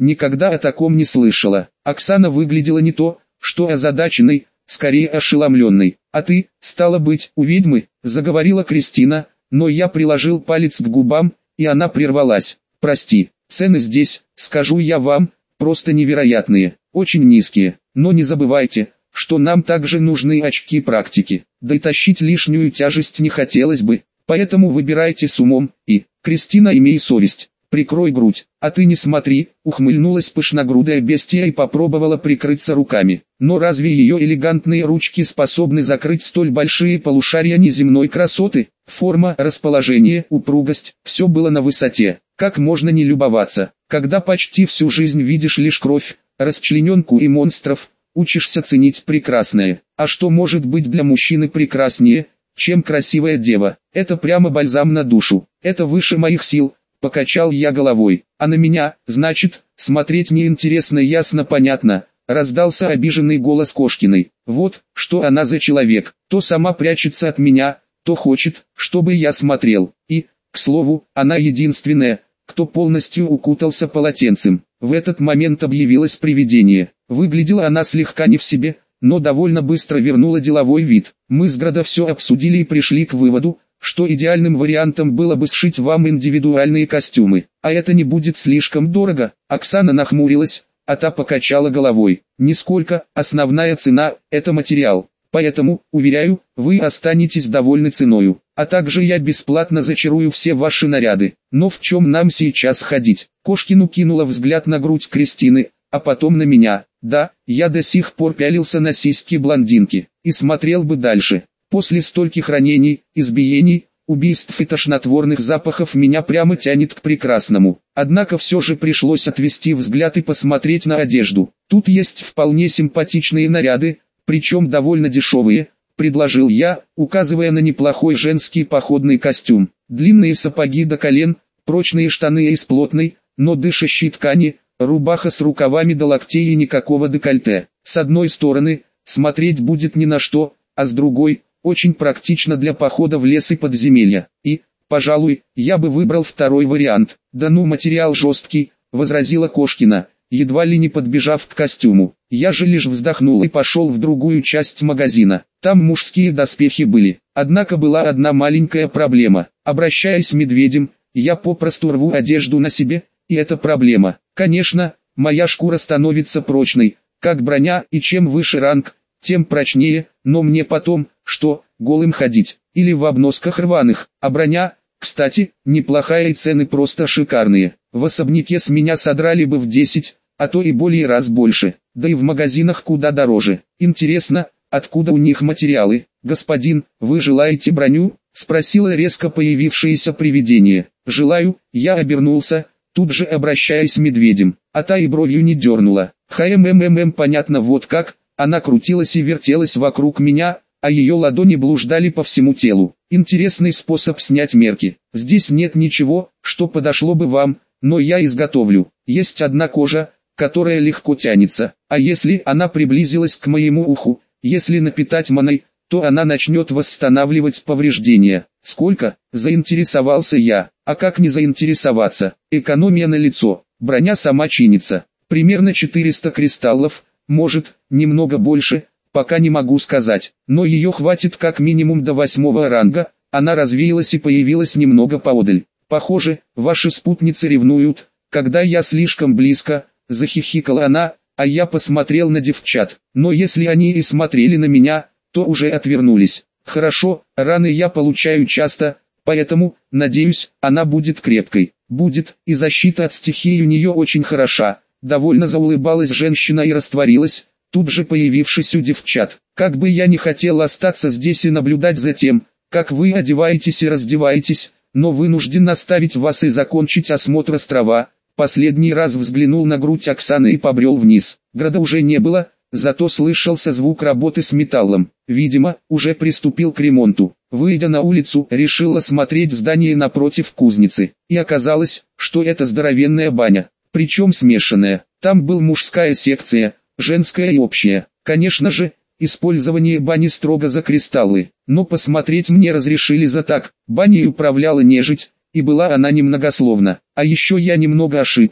никогда о таком не слышала. Оксана выглядела не то, что озадаченной, скорее ошеломленной. «А ты, стало быть, у ведьмы?» – заговорила Кристина, но я приложил палец к губам, и она прервалась. «Прости, цены здесь, скажу я вам, просто невероятные, очень низкие, но не забывайте, что нам также нужны очки практики, да и тащить лишнюю тяжесть не хотелось бы, поэтому выбирайте с умом, и, Кристина, имей совесть, прикрой грудь, а ты не смотри», ухмыльнулась пышногрудая бестия и попробовала прикрыться руками. Но разве ее элегантные ручки способны закрыть столь большие полушария неземной красоты? Форма, расположение, упругость, все было на высоте. Как можно не любоваться, когда почти всю жизнь видишь лишь кровь, расчлененку и монстров, учишься ценить прекрасное. А что может быть для мужчины прекраснее, чем красивая дева? Это прямо бальзам на душу, это выше моих сил. Покачал я головой. А на меня, значит, смотреть неинтересно, ясно понятно. Раздался обиженный голос Кошкиной. Вот, что она за человек, то сама прячется от меня, то хочет, чтобы я смотрел. И, к слову, она единственная, кто полностью укутался полотенцем. В этот момент объявилось привидение. Выглядела она слегка не в себе, но довольно быстро вернула деловой вид. Мы с Градо все обсудили и пришли к выводу, что идеальным вариантом было бы сшить вам индивидуальные костюмы. А это не будет слишком дорого. Оксана нахмурилась, а та покачала головой. Нисколько, основная цена – это материал. Поэтому, уверяю, вы останетесь довольны ценою. А также я бесплатно зачарую все ваши наряды. Но в чем нам сейчас ходить? Кошкину кинула взгляд на грудь Кристины, а потом на меня. Да, я до сих пор пялился на сиськи блондинки. И смотрел бы дальше. После стольких ранений, избиений, убийств и тошнотворных запахов меня прямо тянет к прекрасному. Однако все же пришлось отвести взгляд и посмотреть на одежду. Тут есть вполне симпатичные наряды, причем довольно дешевые, предложил я, указывая на неплохой женский походный костюм. Длинные сапоги до колен, прочные штаны из плотной, но дышащей ткани, рубаха с рукавами до локтей и никакого декольте. С одной стороны, смотреть будет ни на что, а с другой, очень практично для похода в лес и подземелья. И, пожалуй, я бы выбрал второй вариант. Да ну, материал жесткий, возразила Кошкина, едва ли не подбежав к костюму. Я же лишь вздохнул и пошел в другую часть магазина. Там мужские доспехи были. Однако была одна маленькая проблема. Обращаясь медведем, я попросту рву одежду на себе, и это проблема. Конечно, моя шкура становится прочной, как броня, и чем выше ранг, тем прочнее, но мне потом, что, голым ходить, или в обносках рваных, а броня, кстати, неплохая и цены просто шикарные. В особняке с меня содрали бы в 10, а то и более раз больше, да и в магазинах куда дороже. Интересно, откуда у них материалы? Господин, вы желаете броню? Спросило резко появившееся привидение. Желаю, я обернулся, тут же обращаясь медведем, а та и бровью не дернула. Понятно, вот как. Она крутилась и вертелась вокруг меня, а ее ладони блуждали по всему телу. Интересный способ снять мерки. Здесь нет ничего, что подошло бы вам, но я изготовлю. Есть одна кожа, которая легко тянется, а если она приблизилась к моему уху, если напитать маной, то она начнет восстанавливать повреждения. Сколько? Заинтересовался я. А как не заинтересоваться? Экономия на лицо. Броня сама чинится. Примерно 400 кристаллов. Может, немного больше, пока не могу сказать, но ее хватит как минимум до 8 ранга. Она развеялась и появилась немного поодаль. Похоже, ваши спутницы ревнуют, когда я слишком близко, захихикала она, а я посмотрел на девчат. Но если они и смотрели на меня, то уже отвернулись. Хорошо, раны я получаю часто, поэтому, надеюсь, она будет крепкой. Будет, и защита от стихии у нее очень хороша. Довольно заулыбалась женщина и растворилась, тут же появившись у девчат. Как бы я не хотел остаться здесь и наблюдать за тем, как вы одеваетесь и раздеваетесь, но вынужден оставить вас и закончить осмотр острова. Последний раз взглянул на грудь Оксаны и побрел вниз. Града уже не было, зато слышался звук работы с металлом. Видимо, уже приступил к ремонту. Выйдя на улицу, решил осмотреть здание напротив кузницы. И оказалось, что это здоровенная баня. Причем смешанная. Там был мужская секция, женская и общая. Конечно же, использование бани строго за кристаллы. Но посмотреть мне разрешили за так. Баней управляла нежить, и была она немногословна. А еще я немного ошибся.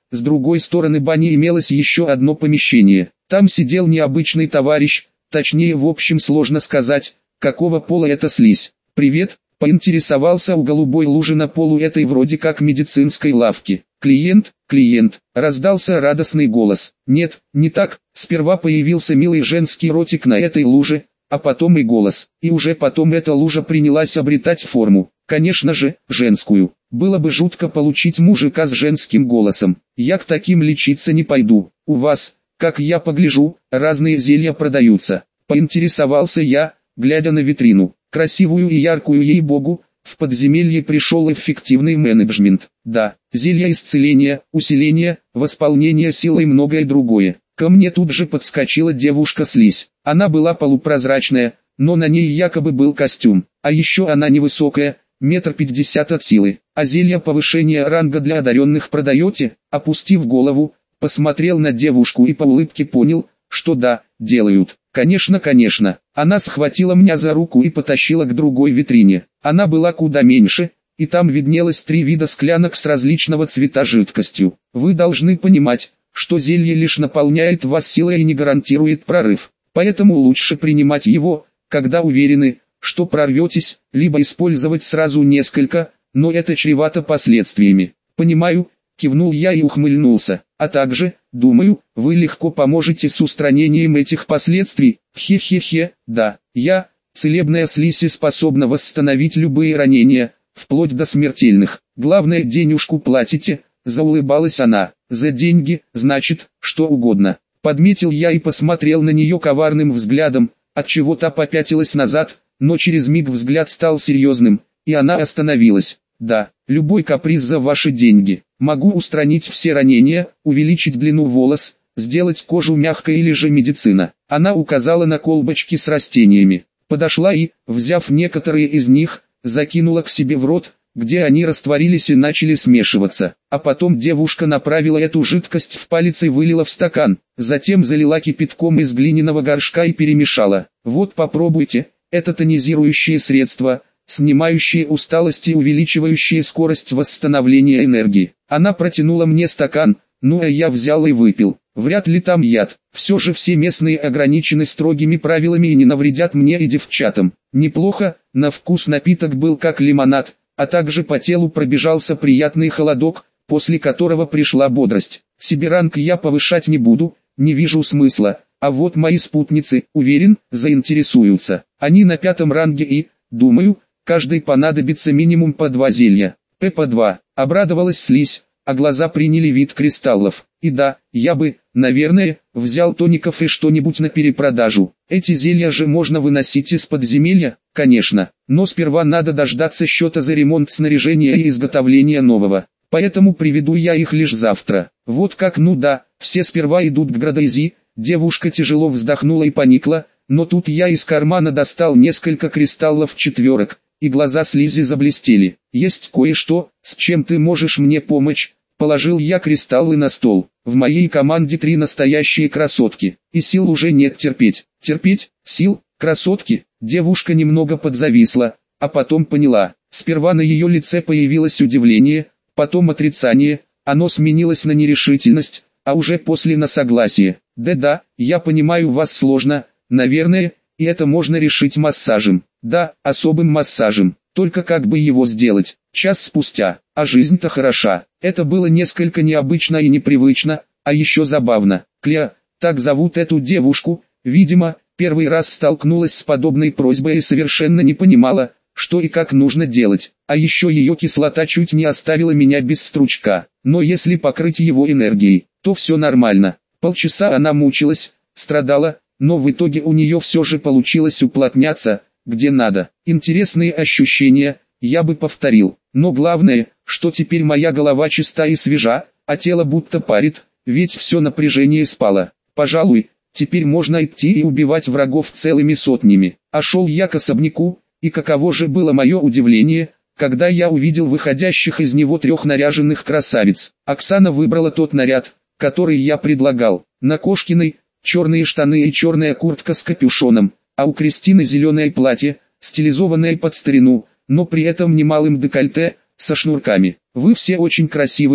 с другой стороны бани имелось еще одно помещение. Там сидел необычный товарищ, точнее в общем сложно сказать, какого пола это слизь. «Привет», — поинтересовался у голубой лужи на полу этой вроде как медицинской лавки. «Клиент», — раздался радостный голос. Нет, не так, сперва появился милый женский ротик на этой луже, а потом и голос. И уже потом эта лужа принялась обретать форму. Конечно же, женскую. Было бы жутко получить мужика с женским голосом. Я к таким лечиться не пойду. У вас, как я погляжу, разные зелья продаются. Поинтересовался я, глядя на витрину. Красивую и яркую, ей-богу, в подземелье пришел эффективный менеджмент. Да, зелья исцеления, усиления, восполнения силы и многое другое. Ко мне тут же подскочила девушка-слизь. Она была полупрозрачная, но на ней якобы был костюм. А еще она невысокая, 1,50 м от силы. А зелья повышения ранга для одаренных продаете? Опустив голову, посмотрел на девушку и по улыбке понял, что да, делают. Конечно. Она схватила меня за руку и потащила к другой витрине. Она была куда меньше, и там виднелось 3 вида склянок с различного цвета жидкостью. Вы должны понимать, что зелье лишь наполняет вас силой и не гарантирует прорыв. Поэтому лучше принимать его, когда уверены, что прорветесь, либо использовать сразу несколько, но это чревато последствиями. Понимаю, кивнул я и ухмыльнулся. А также, думаю, вы легко поможете с устранением этих последствий. Хе-хе-хе, да, целебная слизь способна восстановить любые ранения, вплоть до смертельных. Главное, денежку платите, заулыбалась она. За деньги, значит, что угодно. Подметил я и посмотрел на нее коварным взглядом, отчего та попятилась назад, но через миг взгляд стал серьезным, и она остановилась. Да, любой каприз за ваши деньги. Могу устранить все ранения, увеличить длину волос, сделать кожу мягкой или же медицина. Она указала на колбочки с растениями. Подошла и, взяв некоторые из них, закинула к себе в рот, где они растворились и начали смешиваться. А потом девушка направила эту жидкость в палец и вылила в стакан. Затем залила кипятком из глиняного горшка и перемешала. Вот попробуйте, это тонизирующее средство, снимающие усталость и увеличивающие скорость восстановления энергии. Она протянула мне стакан, ну а я взял и выпил. Вряд ли там яд. Все же все местные ограничены строгими правилами и не навредят мне и девчатам. Неплохо, на вкус напиток был как лимонад, а также по телу пробежался приятный холодок, после которого пришла бодрость. Себе ранг я повышать не буду, не вижу смысла, а вот мои спутницы, уверен, заинтересуются. Они на 5-м ранге и, думаю, каждой понадобится минимум по 2 зелья. По 2. Обрадовалась слизь, а глаза приняли вид кристаллов. И да, я бы, наверное, взял тоников и что-нибудь на перепродажу. Эти зелья же можно выносить из подземелья, конечно, но сперва надо дождаться счета за ремонт снаряжения и изготовление нового. Поэтому приведу я их лишь завтра. Вот как, ну да, все сперва идут к Градейзи. Девушка тяжело вздохнула и поникла, но тут я из кармана достал несколько кристаллов 4, и глаза слизи заблестели. Есть кое-что, с чем ты можешь мне помочь. Положил я кристаллы на стол. В моей команде 3 настоящие красотки, и сил уже нет терпеть. Терпеть? Сил? Красотки? Девушка немного подзависла, а потом поняла. Сперва на ее лице появилось удивление, потом отрицание, оно сменилось на нерешительность, а уже после на согласие. Да, я понимаю, вас сложно, наверное, и это можно решить массажем. Да, особым массажем. Только как бы его сделать? Час спустя. А жизнь-то хороша. Это было несколько необычно и непривычно, а еще забавно. Кля, так зовут эту девушку, видимо, первый раз столкнулась с подобной просьбой и совершенно не понимала, что и как нужно делать. А еще ее кислота чуть не оставила меня без стручка. Но если покрыть его энергией, то все нормально. Полчаса она мучилась, страдала, но в итоге у нее все же получилось уплотняться, где надо. Интересные ощущения, я бы повторил. Но главное, что теперь моя голова чиста и свежа, а тело будто парит, ведь все напряжение спало. Пожалуй, теперь можно идти и убивать врагов целыми сотнями. А шел я к особняку, и каково же было мое удивление, когда я увидел выходящих из него 3 наряженных красавиц. Оксана выбрала тот наряд, который я предлагал. На Кошкиной черные штаны и черная куртка с капюшоном, а у Кристины зеленое платье, стилизованное под старину, но при этом немалым декольте, со шнурками. Вы все очень красивые,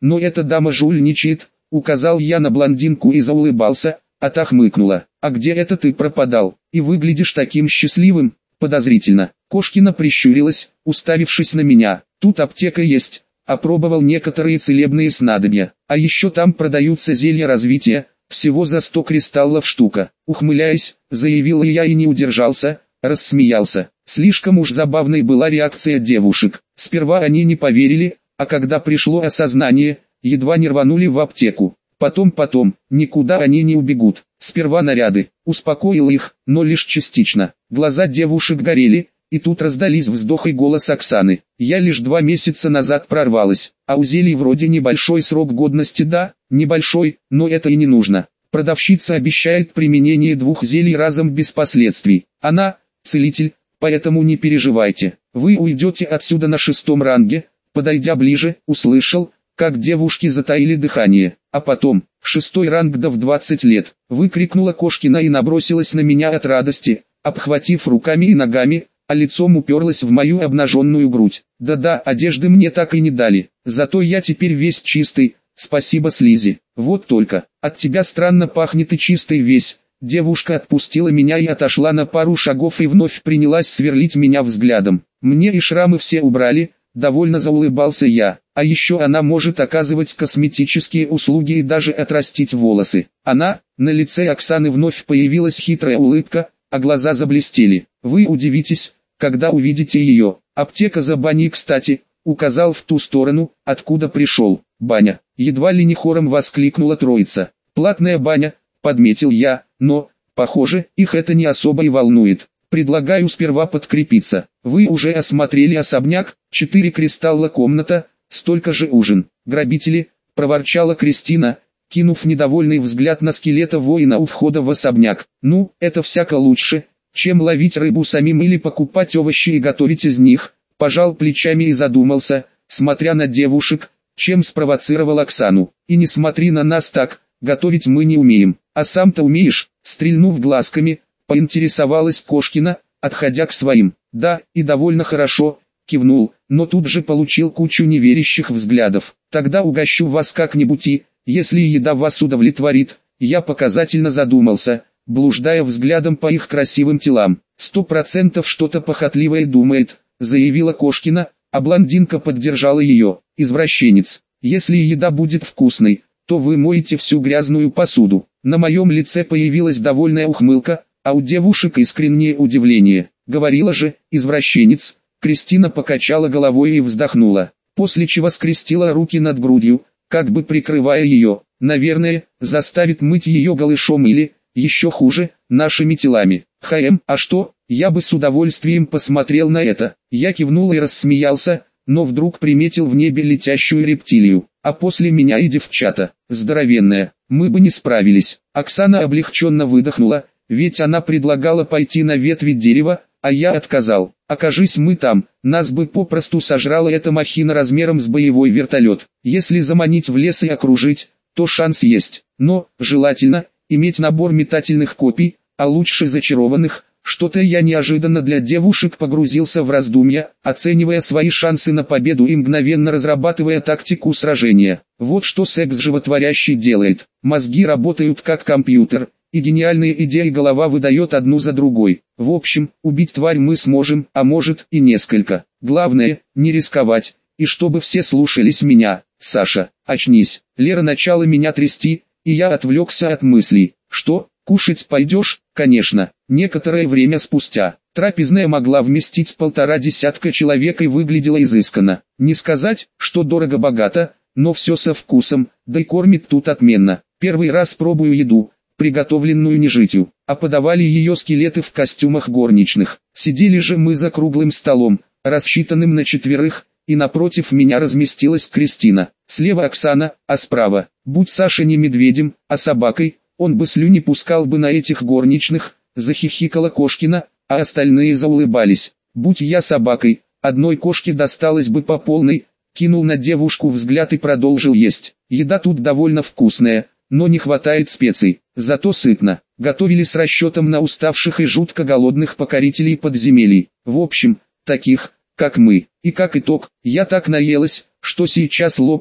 но эта дама жульничает, указал я на блондинку и заулыбался, а та хмыкнула. А где это ты пропадал, и выглядишь таким счастливым? Подозрительно. Кошкина прищурилась, уставившись на меня. Тут аптека есть, опробовал некоторые целебные снадобья, а еще там продаются зелья развития, всего за 100 кристаллов штука. Ухмыляясь, заявил я и не удержался, рассмеялся. Слишком уж забавной была реакция девушек. Сперва они не поверили, а когда пришло осознание, едва не рванули в аптеку. Потом, никуда они не убегут. Сперва наряды. Успокоил их, но лишь частично. Глаза девушек горели, и тут раздались вздох и голос Оксаны. Я лишь 2 месяца назад прорвалась, а у зелий вроде небольшой срок годности, да, небольшой, но это и не нужно. Продавщица обещает применение 2 зелий разом без последствий. Она, целитель, поэтому не переживайте. Вы уйдете отсюда на 6-м ранге. Подойдя ближе, услышал, как девушки затаили дыхание. А потом, 6-й ранг да в 20 лет, выкрикнула Кошкина и набросилась на меня от радости, обхватив руками и ногами, а лицом уперлась в мою обнаженную грудь. Да-да, одежды мне так и не дали, зато я теперь весь чистый, спасибо Слизи. Вот только, от тебя странно пахнет и чистый весь. Девушка отпустила меня и отошла на пару шагов и вновь принялась сверлить меня взглядом. Мне и шрамы все убрали. Довольно заулыбался я, а еще она может оказывать косметические услуги и даже отрастить волосы. На лице Оксаны вновь появилась хитрая улыбка, а глаза заблестели. Вы удивитесь, когда увидите ее. Аптека за баней, кстати, указал в ту сторону, откуда пришел. Баня. Едва ли не хором воскликнула троица. Платная баня, подметил я, но, похоже, их это не особо и волнует. Предлагаю сперва подкрепиться. Вы уже осмотрели особняк, 4 кристалла комната, столько же ужин. Грабители, проворчала Кристина, кинув недовольный взгляд на скелета воина у входа в особняк. Ну, это всяко лучше, чем ловить рыбу самим или покупать овощи и готовить из них. Пожал плечами и задумался, смотря на девушек, чем спровоцировал Оксану. И не смотри на нас так, готовить мы не умеем. А сам-то умеешь, стрельнув глазками, поинтересовалась Кошкина, отходя к своим. Да, и довольно хорошо, кивнул, но тут же получил кучу неверящих взглядов. Тогда угощу вас как-нибудь и, если еда вас удовлетворит, я показательно задумался, блуждая взглядом по их красивым телам. 100% что-то похотливое думает, заявила Кошкина, а блондинка поддержала ее. Извращенец, если еда будет вкусной, то вы моете всю грязную посуду. На моем лице появилась довольная ухмылка, а у девушек искреннее удивление. Говорила же, извращенец. Кристина покачала головой и вздохнула, после чего скрестила руки над грудью, как бы прикрывая ее. Наверное, заставит мыть ее голышом или, еще хуже, нашими телами. А что, я бы с удовольствием посмотрел на это. Я кивнул и рассмеялся, но вдруг приметил в небе летящую рептилию, а после меня и девчата, здоровенная, мы бы не справились. Оксана облегченно выдохнула, ведь она предлагала пойти на ветви дерева, а я отказал. Окажись мы там, нас бы попросту сожрала эта махина размером с боевой вертолет. Если заманить в лес и окружить, то шанс есть, но, желательно, иметь набор метательных копий, а лучше зачарованных. Что-то я неожиданно для девушек погрузился в раздумья, оценивая свои шансы на победу и мгновенно разрабатывая тактику сражения. Вот что секс животворящий делает. Мозги работают как компьютер, и гениальные идеи голова выдает одну за другой. В общем, убить тварь мы сможем, а может и несколько. Главное, не рисковать, и чтобы все слушались меня. Саша, очнись. Лера начала меня трясти, и я отвлекся от мыслей. Что, кушать пойдешь? Конечно. Некоторое время спустя, трапезная могла вместить 1,5 десятка человек и выглядела изысканно. Не сказать, что дорого-богато, но все со вкусом, да и кормит тут отменно. Первый раз пробую еду, приготовленную нежитью, а подавали ее скелеты в костюмах горничных. Сидели же мы за круглым столом, рассчитанным на 4, и напротив меня разместилась Кристина. Слева Оксана, а справа, будь Саша не медведем, а собакой, он бы слюни пускал бы на этих горничных, захихикала Кошкина, а остальные заулыбались. Будь я собакой, одной кошке досталось бы по полной, кинул на девушку взгляд и продолжил есть. Еда тут довольно вкусная, но не хватает специй, зато сытно. Готовили с расчетом на уставших и жутко голодных покорителей подземелий. В общем, таких, как мы. И как итог, я так наелась, что сейчас лопну,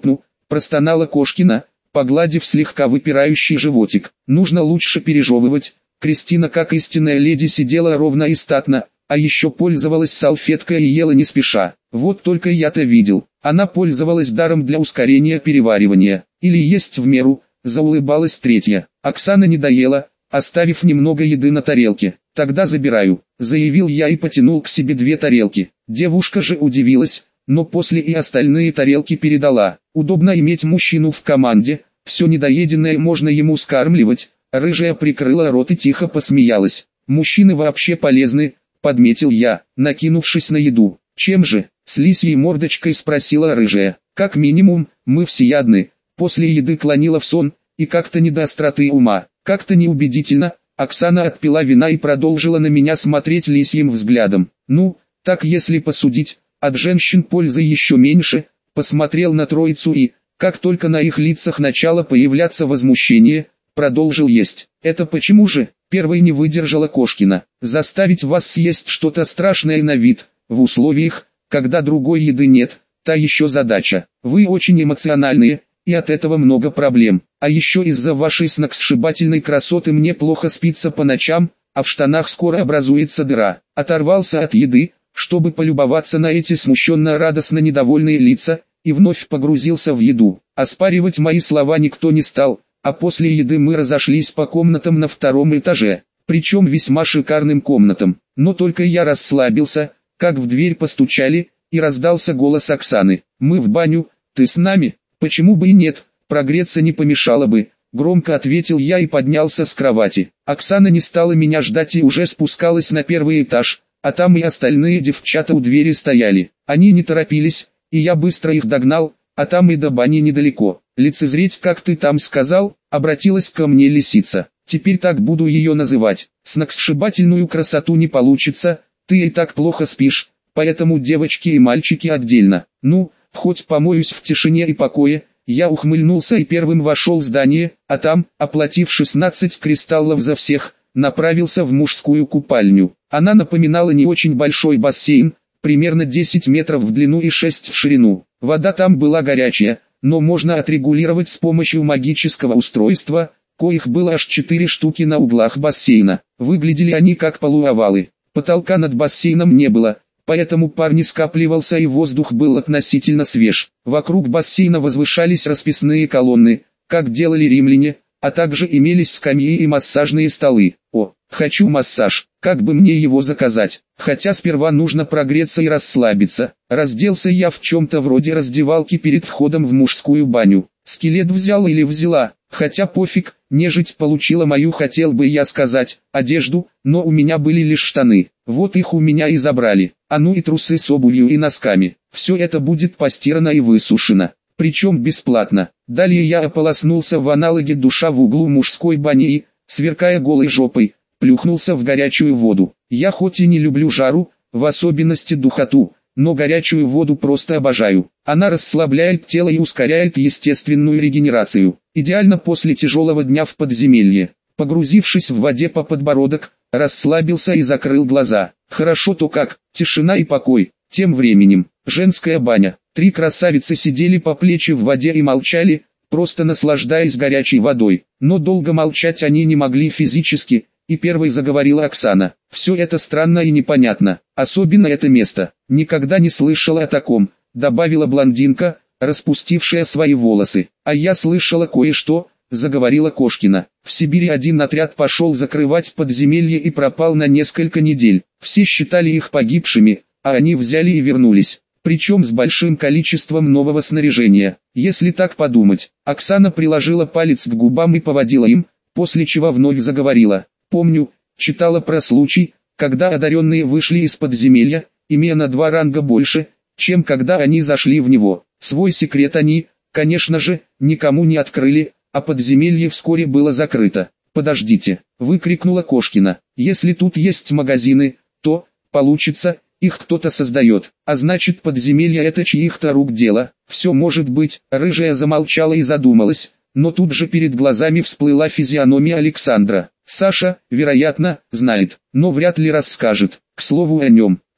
простонала Кошкина, погладив слегка выпирающий животик. Нужно лучше пережевывать. Кристина, как истинная леди, сидела ровно и статно, а еще пользовалась салфеткой и ела не спеша. Вот только я-то видел, она пользовалась даром для ускорения переваривания. Или есть в меру, заулыбалась третья. Оксана не доела, оставив немного еды на тарелке. «Тогда забираю», — заявил я и потянул к себе 2 тарелки. Девушка же удивилась, но после и остальные тарелки передала. Удобно иметь мужчину в команде, все недоеденное можно ему скармливать. Рыжая прикрыла рот и тихо посмеялась. «Мужчины вообще полезны», — подметил я, накинувшись на еду. «Чем же?» — с лисьей мордочкой спросила рыжая. «Как минимум, мы всеядны». После еды клонила в сон, и как-то не до остроты ума, как-то неубедительно. Оксана отпила вина и продолжила на меня смотреть лисьим взглядом. «Ну, так если посудить, от женщин пользы еще меньше», посмотрел на троицу и, как только на их лицах начало появляться возмущение, продолжил есть. «Это почему же?» — первой не выдержала Кошкина. «Заставить вас съесть что-то страшное на вид, в условиях, когда другой еды нет, та еще задача. Вы очень эмоциональные, и от этого много проблем. А еще из-за вашей сногсшибательной красоты мне плохо спится по ночам, а в штанах скоро образуется дыра». Оторвался от еды, чтобы полюбоваться на эти смущенно-радостно недовольные лица, и вновь погрузился в еду. Оспаривать мои слова никто не стал, а после еды мы разошлись по комнатам на 2-м этаже, причем весьма шикарным комнатам. Но только я расслабился, как в дверь постучали, и раздался голос Оксаны. «Мы в баню, ты с нами?» «Почему бы и нет, прогреться не помешало бы», — громко ответил я и поднялся с кровати. Оксана не стала меня ждать и уже спускалась на 1-й этаж, а там и остальные девчата у двери стояли. Они не торопились, и я быстро их догнал, а там и до бани недалеко. «Лицезреть, как ты там сказал», — обратилась ко мне лисица. «Теперь так буду ее называть. Сногсшибательную красоту не получится, ты и так плохо спишь, поэтому девочки и мальчики отдельно. Ну, хоть помоюсь в тишине и покое». Я ухмыльнулся и первым вошел в здание, а там, оплатив 16 кристаллов за всех, направился в мужскую купальню. Она напоминала не очень большой бассейн, примерно 10 метров в длину и 6 в ширину. Вода там была горячая, но можно отрегулировать с помощью магического устройства, коих было аж 4 штуки на углах бассейна. Выглядели они как полуовалы. Потолка над бассейном не было, поэтому пар не скапливался и воздух был относительно свеж. Вокруг бассейна возвышались расписные колонны, как делали римляне, а также имелись скамьи и массажные столы. О, хочу массаж, как бы мне его заказать? Хотя сперва нужно прогреться и расслабиться. Разделся я в чем-то вроде раздевалки перед входом в мужскую баню. Скелет взял или взяла, хотя пофиг, нежить получила мою, хотел бы я сказать, одежду, но у меня были лишь штаны. Вот их у меня и забрали. А ну и трусы с обувью и носками. Все это будет постирано и высушено. Причем бесплатно. Далее я ополоснулся в аналоге душа в углу мужской бани и, сверкая голой жопой, плюхнулся в горячую воду. Я хоть и не люблю жару, в особенности духоту, но горячую воду просто обожаю. Она расслабляет тело и ускоряет естественную регенерацию. Идеально после тяжелого дня в подземелье. Погрузившись в воде по подбородок, расслабился и закрыл глаза. Хорошо-то как, тишина и покой. Тем временем, женская баня. 3 красавицы сидели по плечи в воде и молчали, просто наслаждаясь горячей водой. Но долго молчать они не могли физически, и первой заговорила Оксана. «Все это странно и непонятно, особенно это место. Никогда не слышала о таком», добавила блондинка, распустившая свои волосы. «А я слышала кое-что», заговорила Кошкина. «В Сибири один отряд пошел закрывать подземелье и пропал на несколько недель. Все считали их погибшими, а они взяли и вернулись. Причем с большим количеством нового снаряжения. Если так подумать». Оксана приложила палец к губам и поводила им, после чего вновь заговорила. «Помню, читала про случай, когда одаренные вышли из подземелья, имея на 2 ранга больше, чем когда они зашли в него. Свой секрет они, конечно же, никому не открыли, а подземелье вскоре было закрыто». «Подождите», — выкрикнула Кошкина. «Если тут есть магазины, то, получится, их кто-то создает, а значит подземелье это чьих-то рук дело. Все может быть». Рыжая замолчала и задумалась, но тут же перед глазами всплыла физиономия Александра. Саша, вероятно, знает, но вряд ли расскажет. К слову о нем,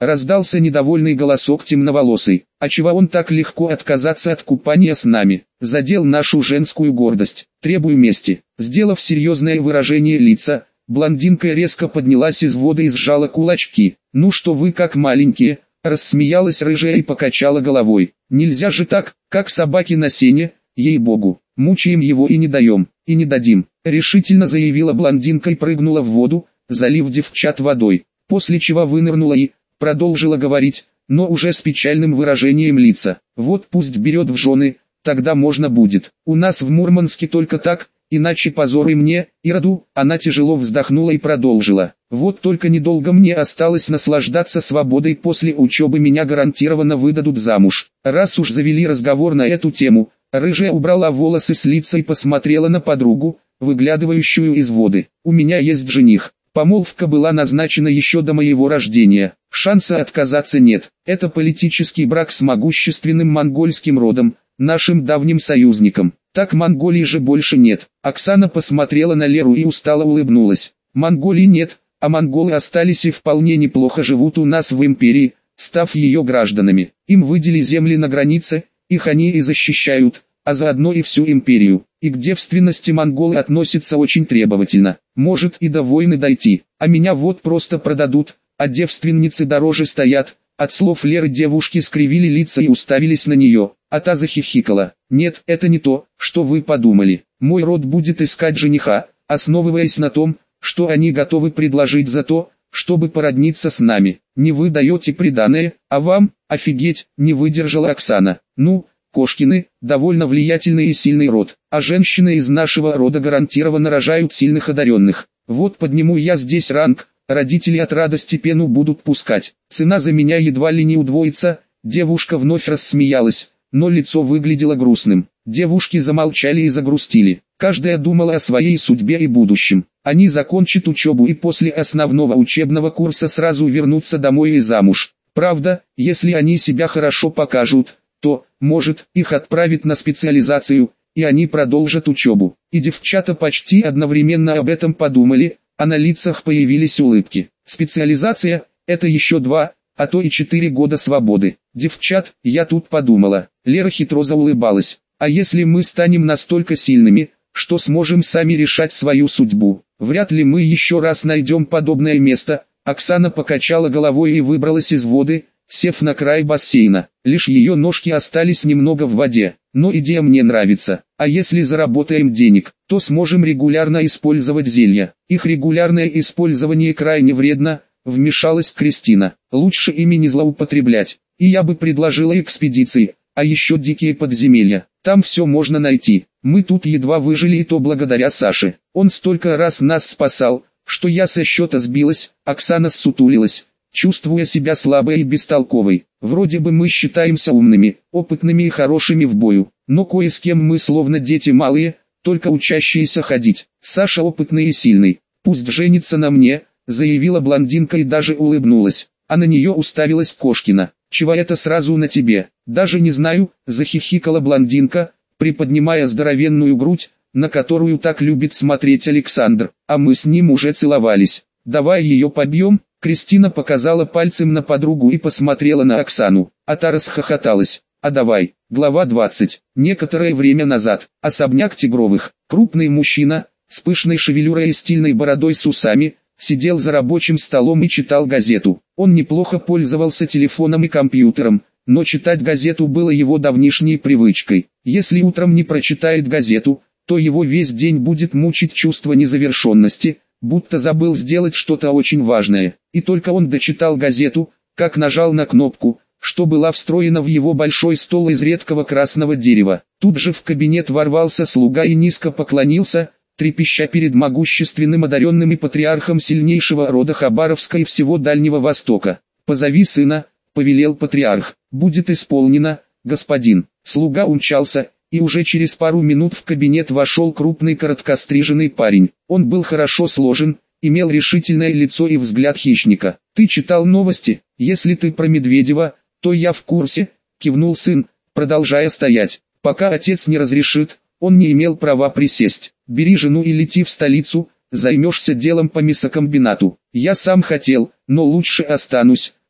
раздался недовольный голосок темноволосый. А чего он так легко отказаться от купания с нами? Задел нашу женскую гордость. Требую мести. Сделав серьезное выражение лица, блондинка резко поднялась из воды и сжала кулачки. Ну что вы как маленькие, рассмеялась рыжая и покачала головой. Нельзя же так, как собаки на сене, ей-богу. Мучаем его и не даем, и не дадим, решительно заявила блондинка и прыгнула в воду, залив девчат водой, после чего вынырнула и продолжила говорить, но уже с печальным выражением лица. Вот пусть берет в жены, тогда можно будет. У нас в Мурманске только так, иначе позор и мне, и роду. Она тяжело вздохнула и продолжила. Вот только недолго мне осталось наслаждаться свободой, после учебы меня гарантированно выдадут замуж. Раз уж завели разговор на эту тему, рыжая убрала волосы с лица и посмотрела на подругу, выглядывающую из воды. У меня есть жених. Помолвка была назначена еще до моего рождения. Шанса отказаться нет. Это политический брак с могущественным монгольским родом, нашим давним союзником. Так Монголии же больше нет. Оксана посмотрела на Леру и устало улыбнулась. Монголии нет, а монголы остались и вполне неплохо живут у нас в империи, став ее гражданами. Им выделили земли на границе, их они и защищают, а заодно и всю империю. И к девственности монголы относятся очень требовательно. Может и до войны дойти, а меня вот просто продадут, а девственницы дороже стоят. От слов Леры девушки скривили лица и уставились на нее, а та захихикала. Нет, это не то, что вы подумали. Мой род будет искать жениха, основываясь на том, что они готовы предложить за то, чтобы породниться с нами. Не вы даете приданое, а вам, офигеть, не выдержала Оксана. Ну, Кошкины, довольно влиятельный и сильный род, а женщины из нашего рода гарантированно рожают сильных одаренных. Вот подниму я здесь ранг, родители от радости пену будут пускать. Цена за меня едва ли не удвоится. Девушка вновь рассмеялась, но лицо выглядело грустным. Девушки замолчали и загрустили. Каждая думала о своей судьбе и будущем. Они закончат учебу и после основного учебного курса сразу вернутся домой и замуж. Правда, если они себя хорошо покажут, то, может, их отправят на специализацию, и они продолжат учебу. И девчата почти одновременно об этом подумали, а на лицах появились улыбки. Специализация – это еще 2, а то и 4 года свободы. Девчат, я тут подумала. Лера хитро заулыбалась. А если мы станем настолько сильными, что сможем сами решать свою судьбу? Вряд ли мы еще раз найдем подобное место. Оксана покачала головой и выбралась из воды, сев на край бассейна. Лишь ее ножки остались немного в воде. Но идея мне нравится. А если заработаем денег, то сможем регулярно использовать зелья. Их регулярное использование крайне вредно, вмешалась Кристина. Лучше ими не злоупотреблять. И я бы предложила экспедиции, а еще дикие подземелья. Там все можно найти. Мы тут едва выжили, и то благодаря Саше. Он столько раз нас спасал, что я со счета сбилась. Оксана ссутулилась, чувствуя себя слабой и бестолковой. Вроде бы мы считаемся умными, опытными и хорошими в бою, но кое с кем мы словно дети малые, только учащиеся ходить. Саша опытный и сильный. Пусть женится на мне, заявила блондинка и даже улыбнулась. А на нее уставилась Кошкина. Чего это сразу на тебе? Даже не знаю, захихикала блондинка, приподнимая здоровенную грудь, на которую так любит смотреть Александр. А мы с ним уже целовались. Давай ее побьем. Кристина показала пальцем на подругу и посмотрела на Оксану, а та расхохоталась. А давай. Глава 20. Некоторое время назад. Особняк Тигровых. Крупный мужчина, с пышной шевелюрой и стильной бородой с усами, сидел за рабочим столом и читал газету. Он неплохо пользовался телефоном и компьютером, но читать газету было его давнишней привычкой. Если утром не прочитает газету, то его весь день будет мучить чувство незавершенности, будто забыл сделать что-то очень важное. И только он дочитал газету, как нажал на кнопку, что была встроена в его большой стол из редкого красного дерева. Тут же в кабинет ворвался слуга и низко поклонился, трепеща перед могущественным одаренным и патриархом сильнейшего рода Хабаровска и всего Дальнего Востока. «Позови сына», — повелел патриарх. «Будет исполнено, господин». Слуга умчался, и уже через пару минут в кабинет вошел крупный короткостриженный парень. Он был хорошо сложен, имел решительное лицо и взгляд хищника. «Ты читал новости? Если ты про Медведева, то я в курсе», — кивнул сын, продолжая стоять. «Пока отец не разрешит, он не имел права присесть. Бери жену и лети в столицу, займешься делом по мясокомбинату. Я сам хотел, но лучше останусь»,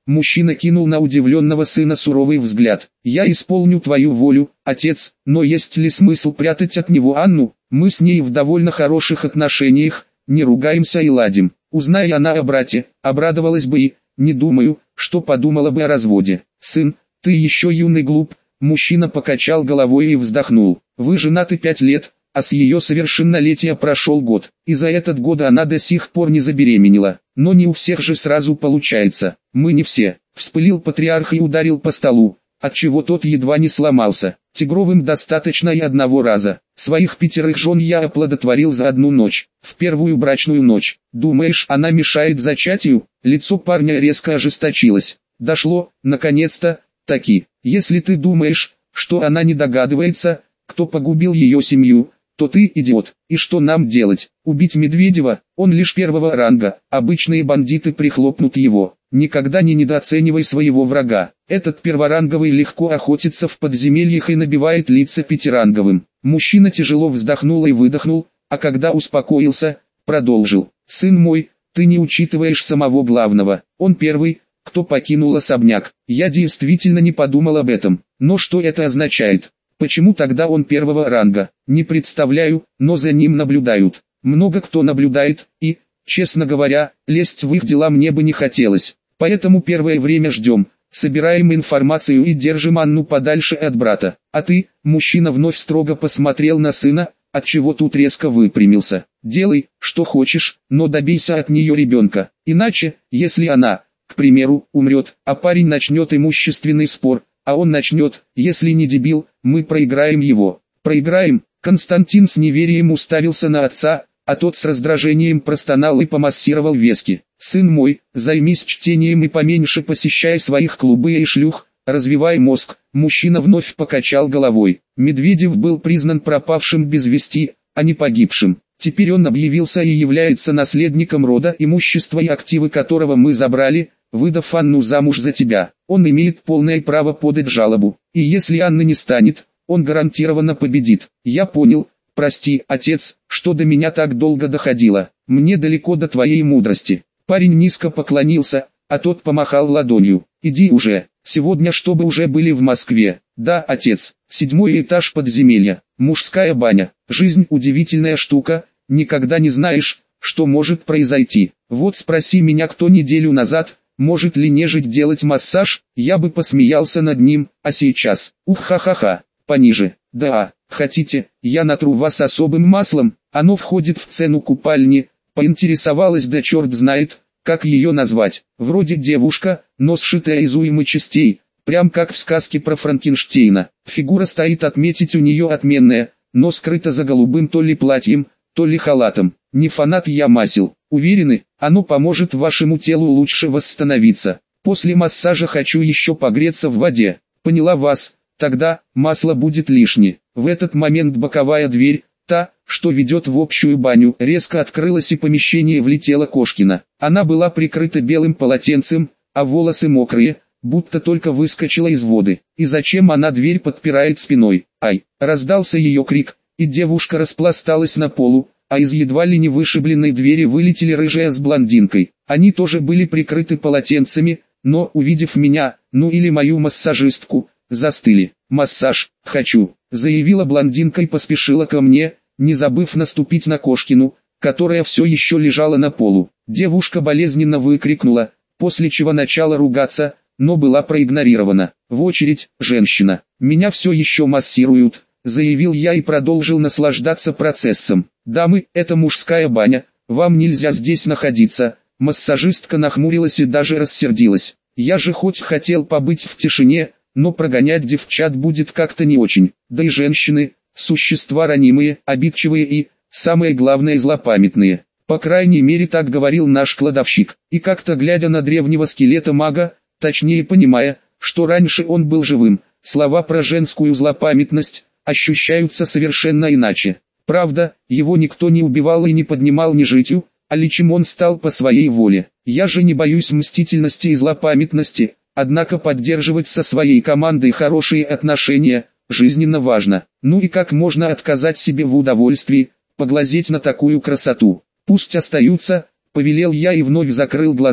Мужчина кинул на удивленного сына суровый взгляд. «Я исполню твою волю, отец, но есть ли смысл прятать от него Анну? Мы с ней в довольно хороших отношениях, не ругаемся и ладим. Узная она о брате, обрадовалась бы и, не думаю, что подумала бы о разводе. Сын, ты еще юный глуп». Мужчина покачал головой и вздохнул. «Вы женаты 5 лет, а с ее совершеннолетия прошел год, и за этот год она до сих пор не забеременела. Но не у всех же сразу получается. Мы не все». Вспылил патриарх и ударил по столу, отчего тот едва не сломался. «Тигровым достаточно и одного раза. Своих 5 жен я оплодотворил за одну ночь, в первую брачную ночь. Думаешь, она мешает зачатию?» Лицо парня резко ожесточилось. «Дошло, наконец-то, таки. Если ты думаешь, что она не догадывается, кто погубил ее семью, то ты идиот. И что нам делать? Убить Медведева? Он лишь 1-го ранга, обычные бандиты прихлопнут его. Никогда не недооценивай своего врага. Этот перворанговый легко охотится в подземельях и набивает лица 5-ранговым». Мужчина тяжело вздохнул и выдохнул, а когда успокоился, продолжил. «Сын мой, ты не учитываешь самого главного. Он первый, кто покинул особняк. Я действительно не подумал об этом. Но что это означает? Почему тогда он 1-го ранга? Не представляю, но за ним наблюдают. Много кто наблюдает, и, честно говоря, лезть в их дела мне бы не хотелось. Поэтому первое время ждем, собираем информацию и держим Анну подальше от брата. А ты?» Мужчина вновь строго посмотрел на сына, отчего тут резко выпрямился. «Делай, что хочешь, но добейся от нее ребенка. Иначе, если она, к примеру, умрет, а парень начнет имущественный спор, а он начнет, если не дебил, мы проиграем его». «Проиграем?» Константин с неверием уставился на отца, а тот с раздражением простонал и помассировал вески. «Сын мой, займись чтением и поменьше посещай своих клубы и шлюх, развивай мозг». Мужчина вновь покачал головой. Медведев был признан пропавшим без вести, а не погибшим. Теперь он объявился и является наследником рода, имущество и активы которого мы забрали, выдав Анну замуж за тебя. Он имеет полное право подать жалобу, и если Анны не станет, он гарантированно победит. Я понял, прости, отец, что до меня так долго доходило. Мне далеко до твоей мудрости. Парень низко поклонился, а тот помахал ладонью. «Иди уже, сегодня чтобы уже были в Москве». «Да, отец». 7-й этаж подземелья, мужская баня. Жизнь удивительная штука, никогда не знаешь, что может произойти. Вот спроси меня кто неделю назад, может ли нежить делать массаж, я бы посмеялся над ним, а сейчас, ух-ха-ха-ха, пониже. «Да, хотите, я натру вас особым маслом, оно входит в цену купальни». Поинтересовалась, да черт знает, как ее назвать. Вроде девушка, но сшитая из уймы частей, прям как в сказке про Франкенштейна. Фигура стоит, отметить у нее отменная, но скрыта за голубым то ли платьем, то ли халатом. Не фанат я масел. Уверены, оно поможет вашему телу лучше восстановиться. После массажа хочу еще погреться в воде. Поняла вас, тогда масло будет лишнее. В этот момент боковая дверь, та, что ведет в общую баню, резко открылась и в помещение влетела Кошкина. Она была прикрыта белым полотенцем, а волосы мокрые, будто только выскочила из воды. И зачем она дверь подпирает спиной? «Ай!» Раздался ее крик, и девушка распласталась на полу, а из едва ли не вышибленной двери вылетели рыжая с блондинкой. Они тоже были прикрыты полотенцами, но, увидев меня, ну или мою массажистку, застыли. «Массаж, хочу», заявила блондинка и поспешила ко мне, не забыв наступить на Кошкину, которая все еще лежала на полу. Девушка болезненно выкрикнула, после чего начала ругаться, но была проигнорирована. «В очередь, женщина, меня все еще массируют», заявил я и продолжил наслаждаться процессом. «Дамы, это мужская баня, вам нельзя здесь находиться». Массажистка нахмурилась и даже рассердилась. «Я же хоть хотел побыть в тишине, но прогонять девчат будет как-то не очень. Да и женщины, существа ранимые, обидчивые и, самое главное, злопамятные. По крайней мере так говорил наш кладовщик». И как-то глядя на древнего скелета мага, точнее понимая, что раньше он был живым, слова про женскую злопамятность ощущаются совершенно иначе. Правда, его никто не убивал и не поднимал нежитью, а лечим он стал по своей воле. Я же не боюсь мстительности и злопамятности, однако поддерживать со своей командой хорошие отношения жизненно важно. Ну и как можно отказать себе в удовольствии поглазеть на такую красоту? «Пусть остаются», — повелел я и вновь закрыл глаза,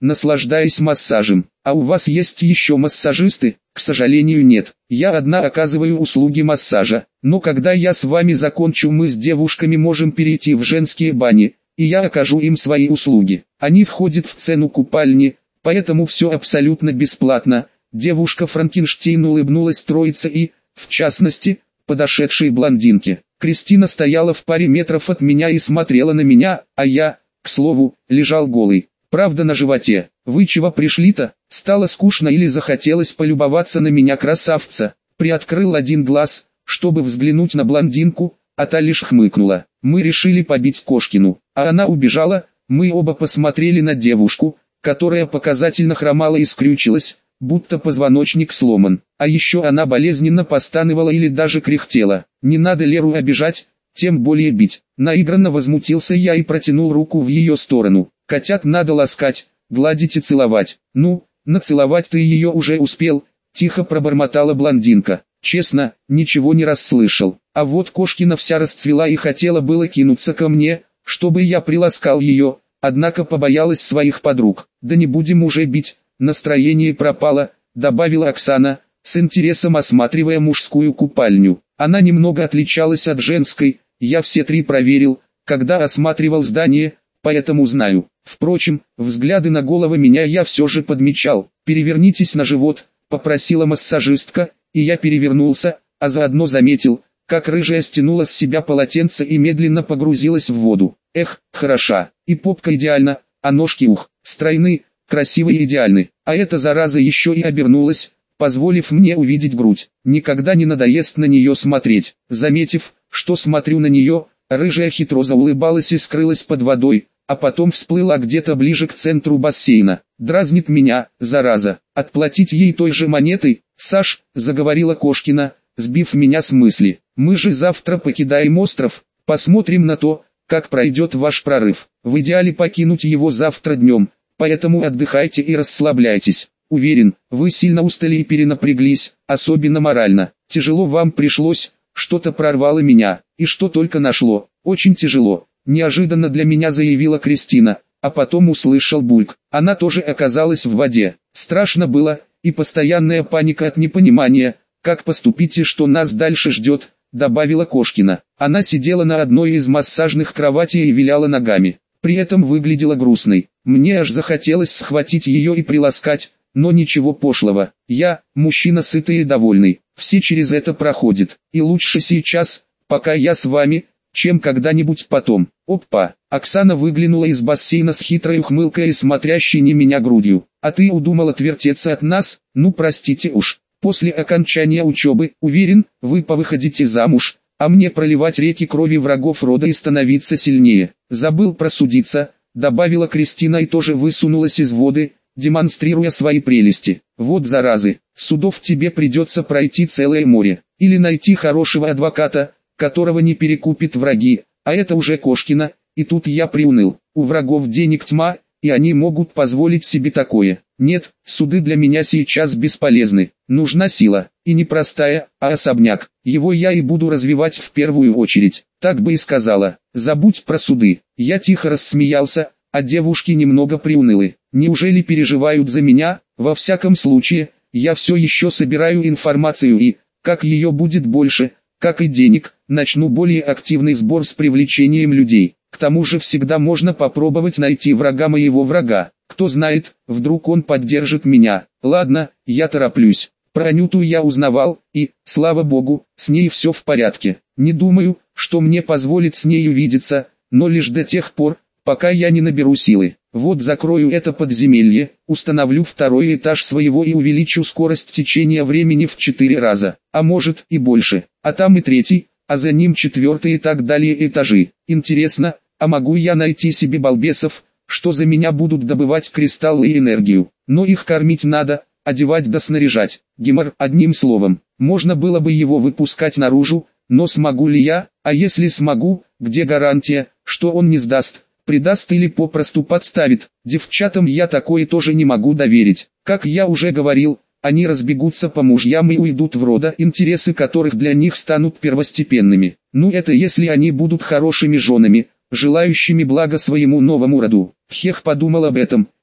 наслаждаясь массажем. А у вас есть еще массажисты? К сожалению нет. Я одна оказываю услуги массажа. Но когда я с вами закончу, мы с девушками можем перейти в женские бани, и я окажу им свои услуги. Они входят в цену купальни, поэтому все абсолютно бесплатно. Девушка Франкенштейн улыбнулась троице и, в частности, подошедшей блондинке. Кристина стояла в паре метров от меня и смотрела на меня, а я, к слову, лежал голый. Правда, на животе. Вы чего пришли-то? Стало скучно или захотелось полюбоваться на меня, красавца? Приоткрыл один глаз, чтобы взглянуть на блондинку, а та лишь хмыкнула. Мы решили побить Кошкину, а она убежала. Мы оба посмотрели на девушку, которая показательно хромала и скрючилась, будто позвоночник сломан. А еще она болезненно постановала или даже кряхтела. Не надо Леру обижать, тем более бить. Наигранно возмутился я и протянул руку в ее сторону. Котят надо ласкать, гладить и целовать. Ну, нацеловать ты ее уже успел, тихо пробормотала блондинка. Честно, ничего не расслышал. А вот Кошкина вся расцвела и хотела было кинуться ко мне, чтобы я приласкал ее, однако побоялась своих подруг. Да не будем уже бить, настроение пропало, добавила Оксана, с интересом осматривая мужскую купальню. Она немного отличалась от женской, я все три проверил, когда осматривал здание, поэтому знаю. Впрочем, взгляды на головы меня я все же подмечал. «Перевернитесь на живот», — попросила массажистка, и я перевернулся, а заодно заметил, как рыжая стянула с себя полотенце и медленно погрузилась в воду. Эх, хороша, и попка идеальна, а ножки стройны, красивы и идеальны. А эта зараза еще и обернулась, позволив мне увидеть грудь. Никогда не надоест на нее смотреть. Заметив, что смотрю на нее, рыжая хитро заулыбалась и скрылась под водой, а потом всплыла где-то ближе к центру бассейна. Дразнит меня, зараза. Отплатить ей той же монетой? Саш, заговорила Кошкина, сбив меня с мысли. Мы же завтра покидаем остров, посмотрим на то, как пройдет ваш прорыв. В идеале покинуть его завтра днем, поэтому отдыхайте и расслабляйтесь. Уверен, вы сильно устали и перенапряглись, особенно морально. Тяжело вам пришлось, что-то прорвало меня, и что только нашло. Очень тяжело. Неожиданно для меня заявила Кристина, а потом услышал бульк. Она тоже оказалась в воде. Страшно было, и постоянная паника от непонимания, как поступить и что нас дальше ждет, добавила Кошкина. Она сидела на одной из массажных кроватей и виляла ногами. При этом выглядела грустной. Мне аж захотелось схватить ее и приласкать, но ничего пошлого. Я, мужчина сытый и довольный, все через это проходит. И лучше сейчас, пока я с вами, чем когда-нибудь потом. Опа! Оксана выглянула из бассейна с хитрой ухмылкой и смотрящей на меня грудью. А ты удумал отвертеться от нас? Ну простите уж. После окончания учебы, уверен, вы повыходите замуж, а мне проливать реки крови врагов рода и становиться сильнее. Забыл просудиться, добавила Кристина и тоже высунулась из воды, демонстрируя свои прелести. Вот заразы, судов тебе придется пройти целое море, или найти хорошего адвоката, которого не перекупит враги, а это уже Кошкина, и тут я приуныл. У врагов денег тьма, и они могут позволить себе такое. Нет, суды для меня сейчас бесполезны. Нужна сила, и не простая, а особняк. Его я и буду развивать в первую очередь. Так бы и сказала. Забудь про суды. Я тихо рассмеялся, а девушки немного приунылы. Неужели переживают за меня? Во всяком случае, я все еще собираю информацию и, как ее будет больше, как и денег, начну более активный сбор с привлечением людей. К тому же всегда можно попробовать найти врага моего врага. Кто знает, вдруг он поддержит меня. Ладно, я тороплюсь. Про Анюту я узнавал, и, слава богу, с ней все в порядке. Не думаю, что мне позволит с ней увидеться, но лишь до тех пор, пока я не наберу силы. Вот закрою это подземелье, установлю второй этаж своего и увеличу скорость течения времени в 4 раза, а может и больше, а там и третий, а за ним четвертый и так далее этажи. Интересно, а могу я найти себе балбесов, что за меня будут добывать кристаллы и энергию? Но их кормить надо, одевать да снаряжать. Гемор, одним словом. Можно было бы его выпускать наружу, но смогу ли я? А если смогу, где гарантия, что он не сдаст, предаст или попросту подставит? Девчатам я такое тоже не могу доверить. Как я уже говорил, они разбегутся по мужьям и уйдут в рода, интересы которых для них станут первостепенными. Ну это если они будут хорошими женами, желающими блага своему новому роду. Хех подумал об этом,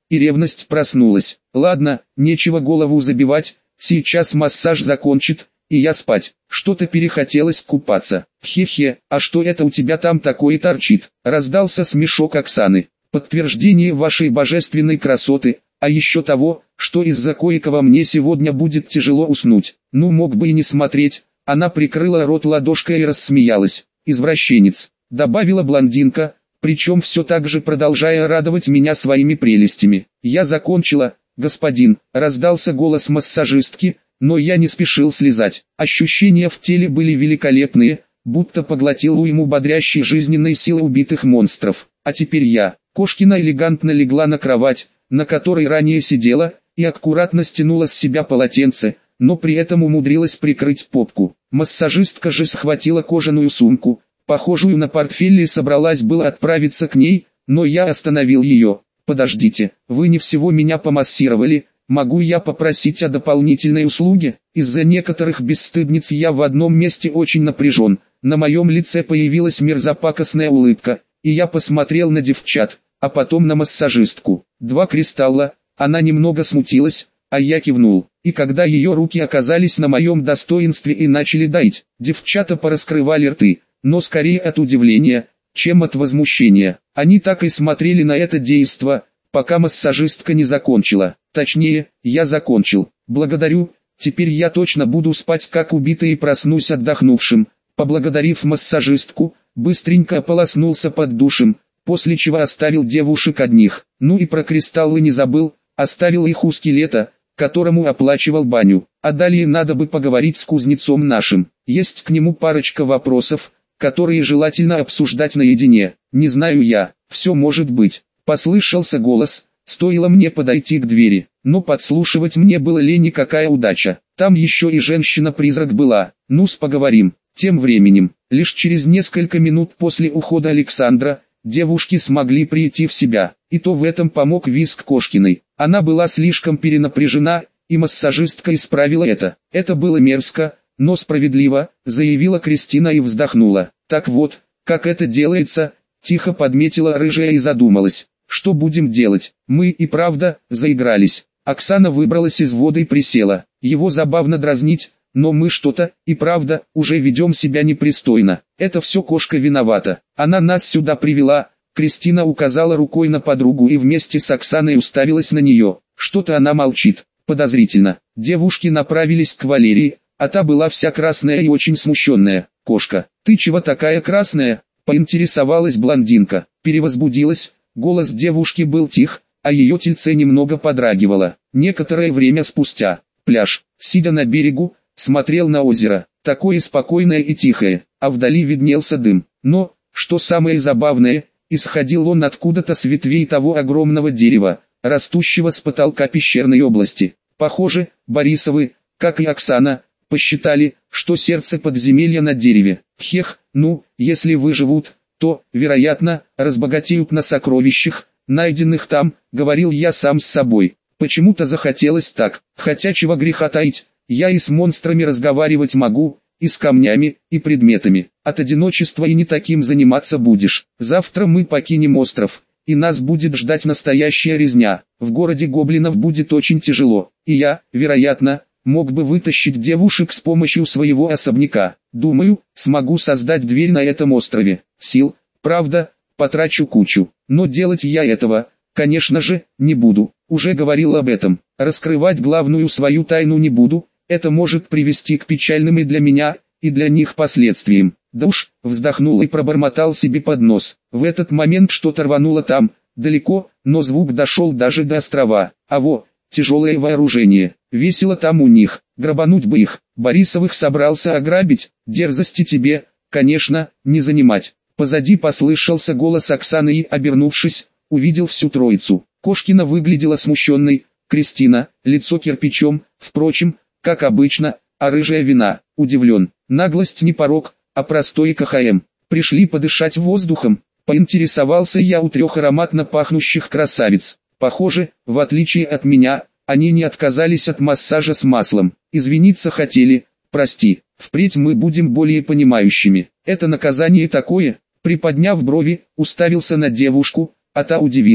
и ревность проснулась. Ладно, нечего голову забивать, сейчас массаж закончит, и я спать. Что-то перехотелось купаться. Хе-хе, а что это у тебя там такое торчит? Раздался смешок Оксаны. Подтверждение вашей божественной красоты, а еще того, что из-за кое-кого мне сегодня будет тяжело уснуть. Ну мог бы и не смотреть. Она прикрыла рот ладошкой и рассмеялась. Извращенец, добавила блондинка, причем все так же продолжая радовать меня своими прелестями. Я закончила, господин, раздался голос массажистки, но я не спешил слезать. Ощущения в теле были великолепные, будто поглотил уйму бодрящей жизненной силы убитых монстров. А теперь я. Кошкина элегантно легла на кровать, на которой ранее сидела, и аккуратно стянула с себя полотенце, но при этом умудрилась прикрыть попку. Массажистка же схватила кожаную сумку, похожую на портфель, и собралась было отправиться к ней, но я остановил ее. «Подождите, вы не всего меня помассировали, могу я попросить о дополнительной услуге?» Из-за некоторых бесстыдниц я в одном месте очень напряжен, на моем лице появилась мерзопакостная улыбка, и я посмотрел на девчат, а потом на массажистку. 2 кристалла, она немного смутилась, а я кивнул, и когда ее руки оказались на моем достоинстве и начали доить, девчата пораскрывали рты, но скорее от удивления, чем от возмущения. Они так и смотрели на это действо, пока массажистка не закончила. Точнее, я закончил. Благодарю, теперь я точно буду спать как убитый и проснусь отдохнувшим. Поблагодарив массажистку, быстренько ополоснулся под душем, после чего оставил девушек одних. Ну и про кристаллы не забыл, оставил их у скелета, которому оплачивал баню. А далее надо бы поговорить с кузнецом нашим. Есть к нему парочка вопросов, которые желательно обсуждать наедине. Не знаю я, все может быть. Послышался голос, стоило мне подойти к двери, но подслушивать мне было лень, и какая удача. Там еще и женщина-призрак была. Ну-с, поговорим. Тем временем, лишь через несколько минут после ухода Александра, девушки смогли прийти в себя, и то в этом помог визг Кошкиной. Она была слишком перенапряжена, и массажистка исправила это. Это было мерзко, но справедливо, заявила Кристина и вздохнула. Так вот, как это делается, тихо подметила рыжая и задумалась. Что будем делать? Мы и правда заигрались. Оксана выбралась из воды и присела. Его забавно дразнить, но мы что-то, и правда, уже ведем себя непристойно. Это все кошка виновата. Она нас сюда привела. Кристина указала рукой на подругу и вместе с Оксаной уставилась на нее. Что-то она молчит. Подозрительно. Девушки направились к Валерии, а та была вся красная и очень смущенная. «Кошка, ты чего такая красная?» — поинтересовалась блондинка. Перевозбудилась, голос девушки был тих, а ее тельце немного подрагивало. Некоторое время спустя, пляж, сидя на берегу, смотрел на озеро, такое спокойное и тихое, а вдали виднелся дым. Но, что самое забавное, исходил он откуда-то с ветвей того огромного дерева, растущего с потолка пещерной области. Похоже, Борисовы, как и Оксана, посчитали, что сердце подземелья на дереве. Хех, ну, если выживут, то, вероятно, разбогатеют на сокровищах, найденных там, говорил я сам с собой. Почему-то захотелось так, хотя чего греха таить, я и с монстрами разговаривать могу, и с камнями, и предметами. От одиночества и не таким заниматься будешь. Завтра мы покинем остров, и нас будет ждать настоящая резня. В городе гоблинов будет очень тяжело, и я, вероятно, мог бы вытащить девушек с помощью своего особняка. Думаю, смогу создать дверь на этом острове. Сил, правда, потрачу кучу, но делать я этого, конечно же, не буду. Уже говорил об этом. Раскрывать главную свою тайну не буду, это может привести к печальным и для меня, и для них последствиям. Да уж, вздохнул и пробормотал себе под нос. В этот момент что-то рвануло там, далеко, но звук дошел даже до острова. А во, тяжелое вооружение. Весело там у них, грабануть бы их. Борисовых собрался ограбить, дерзости тебе, конечно, не занимать. Позади послышался голос Оксаны и, обернувшись, увидел всю троицу. Кошкина выглядела смущенной, Кристина, лицо кирпичом, впрочем, как обычно, а рыжая вина, удивлен. Наглость не порок, а простой КХМ. Пришли подышать воздухом, поинтересовался я у 3 ароматно пахнущих красавиц. Похоже, в отличие от меня, они не отказались от массажа с маслом. Извиниться хотели, прости, впредь мы будем более понимающими. Это наказание такое, приподняв брови, уставился на девушку, а та удивилась.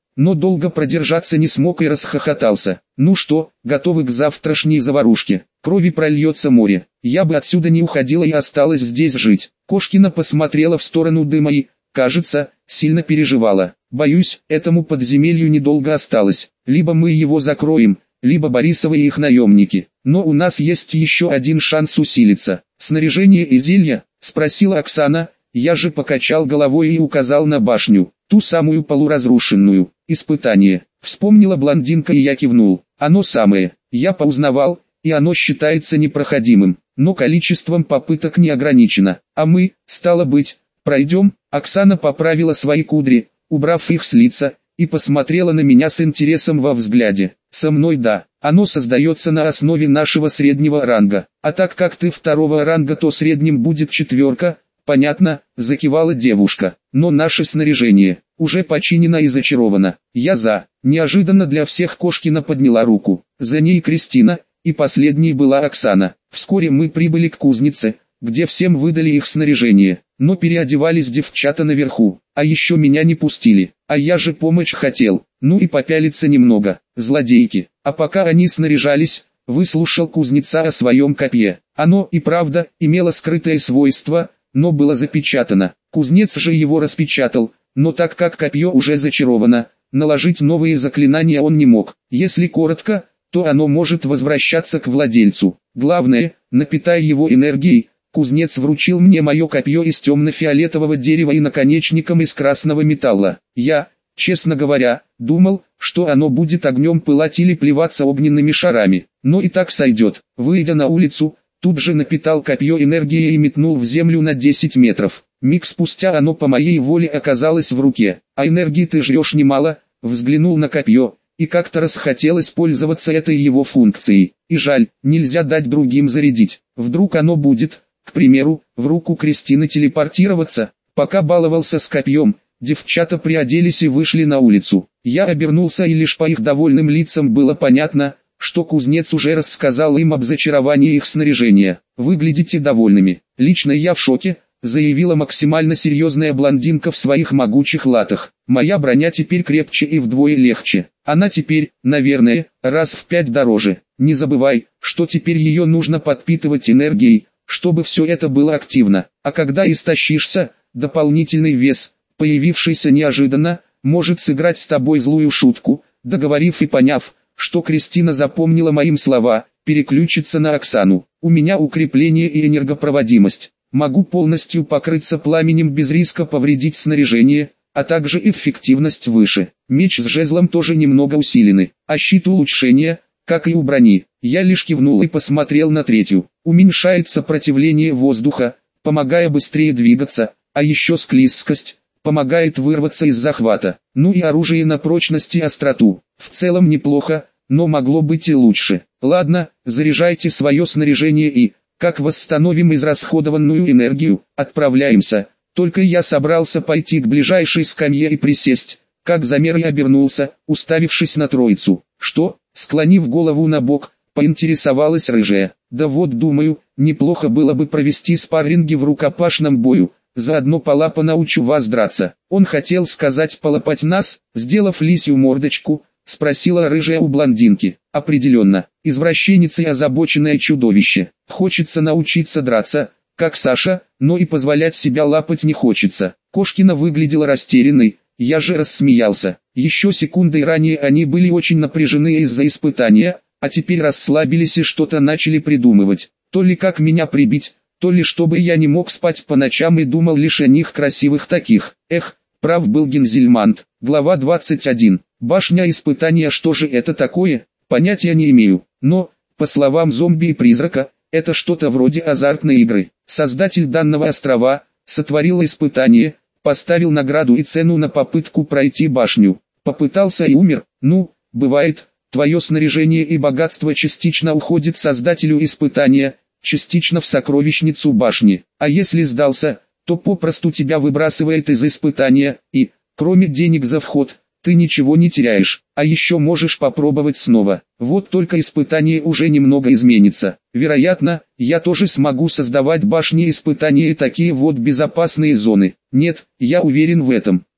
но долго продержаться не смог и расхохотался. Ну что, готовы к завтрашней заварушке? Крови прольется море. Я бы отсюда не уходила и осталась здесь жить. Кошкина посмотрела в сторону дыма и, кажется, сильно переживала. Боюсь, этому подземелью недолго осталось. Либо мы его закроем, либо Борисовы и их наемники. Но у нас есть еще один шанс усилиться. Снаряжение и зелья? Спросила Оксана. Я же покачал головой и указал на башню, ту самую полуразрушенную. Испытание. Вспомнила блондинка, и я кивнул. Оно самое. Я поузнавал, и оно считается непроходимым, но количеством попыток не ограничено. А мы, стало быть, пройдем. Оксана поправила свои кудри, убрав их с лица, и посмотрела на меня с интересом во взгляде. Со мной да, оно создается на основе нашего среднего ранга, а так как ты второго ранга, то средним будет 4, понятно, закивала девушка. Но наше снаряжение уже починено и зачаровано. Я за. Неожиданно для всех Кошкина подняла руку. За ней Кристина, и последней была Оксана. Вскоре мы прибыли к кузнице, где всем выдали их снаряжение, но переодевались девчата наверху, а еще меня не пустили, а я же помочь хотел, ну и попялиться немного, злодейки. А пока они снаряжались, выслушал кузнеца о своем копье. Оно и правда имело скрытое свойство, но было запечатано. Кузнец же его распечатал, но так как копье уже зачаровано, наложить новые заклинания он не мог. Если коротко, то оно может возвращаться к владельцу. Главное, напитая его энергией, кузнец вручил мне мое копье из темно-фиолетового дерева и наконечником из красного металла. Я, честно говоря, думал, что оно будет огнем пылать или плеваться огненными шарами, но и так сойдет. Выйдя на улицу, тут же напитал копье энергией и метнул в землю на 10 метров. Миг спустя оно по моей воле оказалось в руке. А энергии ты жрешь немало, взглянул на копье, и как-то расхотелось пользоваться этой его функцией. И жаль, нельзя дать другим зарядить. Вдруг оно будет, к примеру, в руку Кристины телепортироваться. Пока баловался с копьем, девчата приоделись и вышли на улицу. Я обернулся, и лишь по их довольным лицам было понятно, что кузнец уже рассказал им об зачаровании их снаряжения. «Выглядите довольными. Лично я в шоке», — заявила максимально серьезная блондинка в своих могучих латах. «Моя броня теперь крепче и вдвое легче. Она теперь, наверное, раз в 5 дороже. Не забывай, что теперь ее нужно подпитывать энергией, чтобы все это было активно. А когда истощишься, дополнительный вес, появившийся неожиданно, может сыграть с тобой злую шутку». Договорив и поняв, что Кристина запомнила мои слова, переключится на Оксану. «У меня укрепление и энергопроводимость. Могу полностью покрыться пламенем без риска повредить снаряжение, а также эффективность выше. Меч с жезлом тоже немного усилены, а щит улучшения, как и у брони». Я лишь кивнул и посмотрел на третью. Уменьшает сопротивление воздуха, помогая быстрее двигаться, а еще склизкость, помогает вырваться из захвата. Ну и оружие на прочность и остроту. В целом неплохо, но могло быть и лучше. Ладно, заряжайте свое снаряжение и, как восстановим израсходованную энергию, отправляемся. Только я собрался пойти к ближайшей скамье и присесть, как замер и обернулся, уставившись на троицу. «Что?» — склонив голову на бок, поинтересовалась рыжая. «Да вот думаю, неплохо было бы провести спарринги в рукопашном бою, заодно Полапа научу вас драться». Он хотел сказать полопать нас, сделав лисью мордочку, спросила рыжая у блондинки. «Определенно, извращенец и озабоченное чудовище. Хочется научиться драться, как Саша, но и позволять себя лапать не хочется». Кошкина выглядела растерянной, я же рассмеялся. Еще секундой ранее они были очень напряжены из-за испытания, а теперь расслабились и что-то начали придумывать. То ли как меня прибить, то ли чтобы я не мог спать по ночам и думал лишь о них красивых таких. Эх, прав был Гензельмант. Глава 21. Башня испытания. Что же это такое? Понятия не имею. Но, по словам зомби и призрака, это что-то вроде азартной игры. Создатель данного острова сотворил испытание, поставил награду и цену на попытку пройти башню. Попытался и умер. Ну, бывает, твое снаряжение и богатство частично уходит создателю испытания, частично в сокровищницу башни. А если сдался, то попросту тебя выбрасывает из испытания, и, кроме денег за вход, ты ничего не теряешь, а еще можешь попробовать снова. Вот только испытание уже немного изменится. Вероятно, я тоже смогу создавать башни испытания и такие вот безопасные зоны. Нет, я уверен в этом.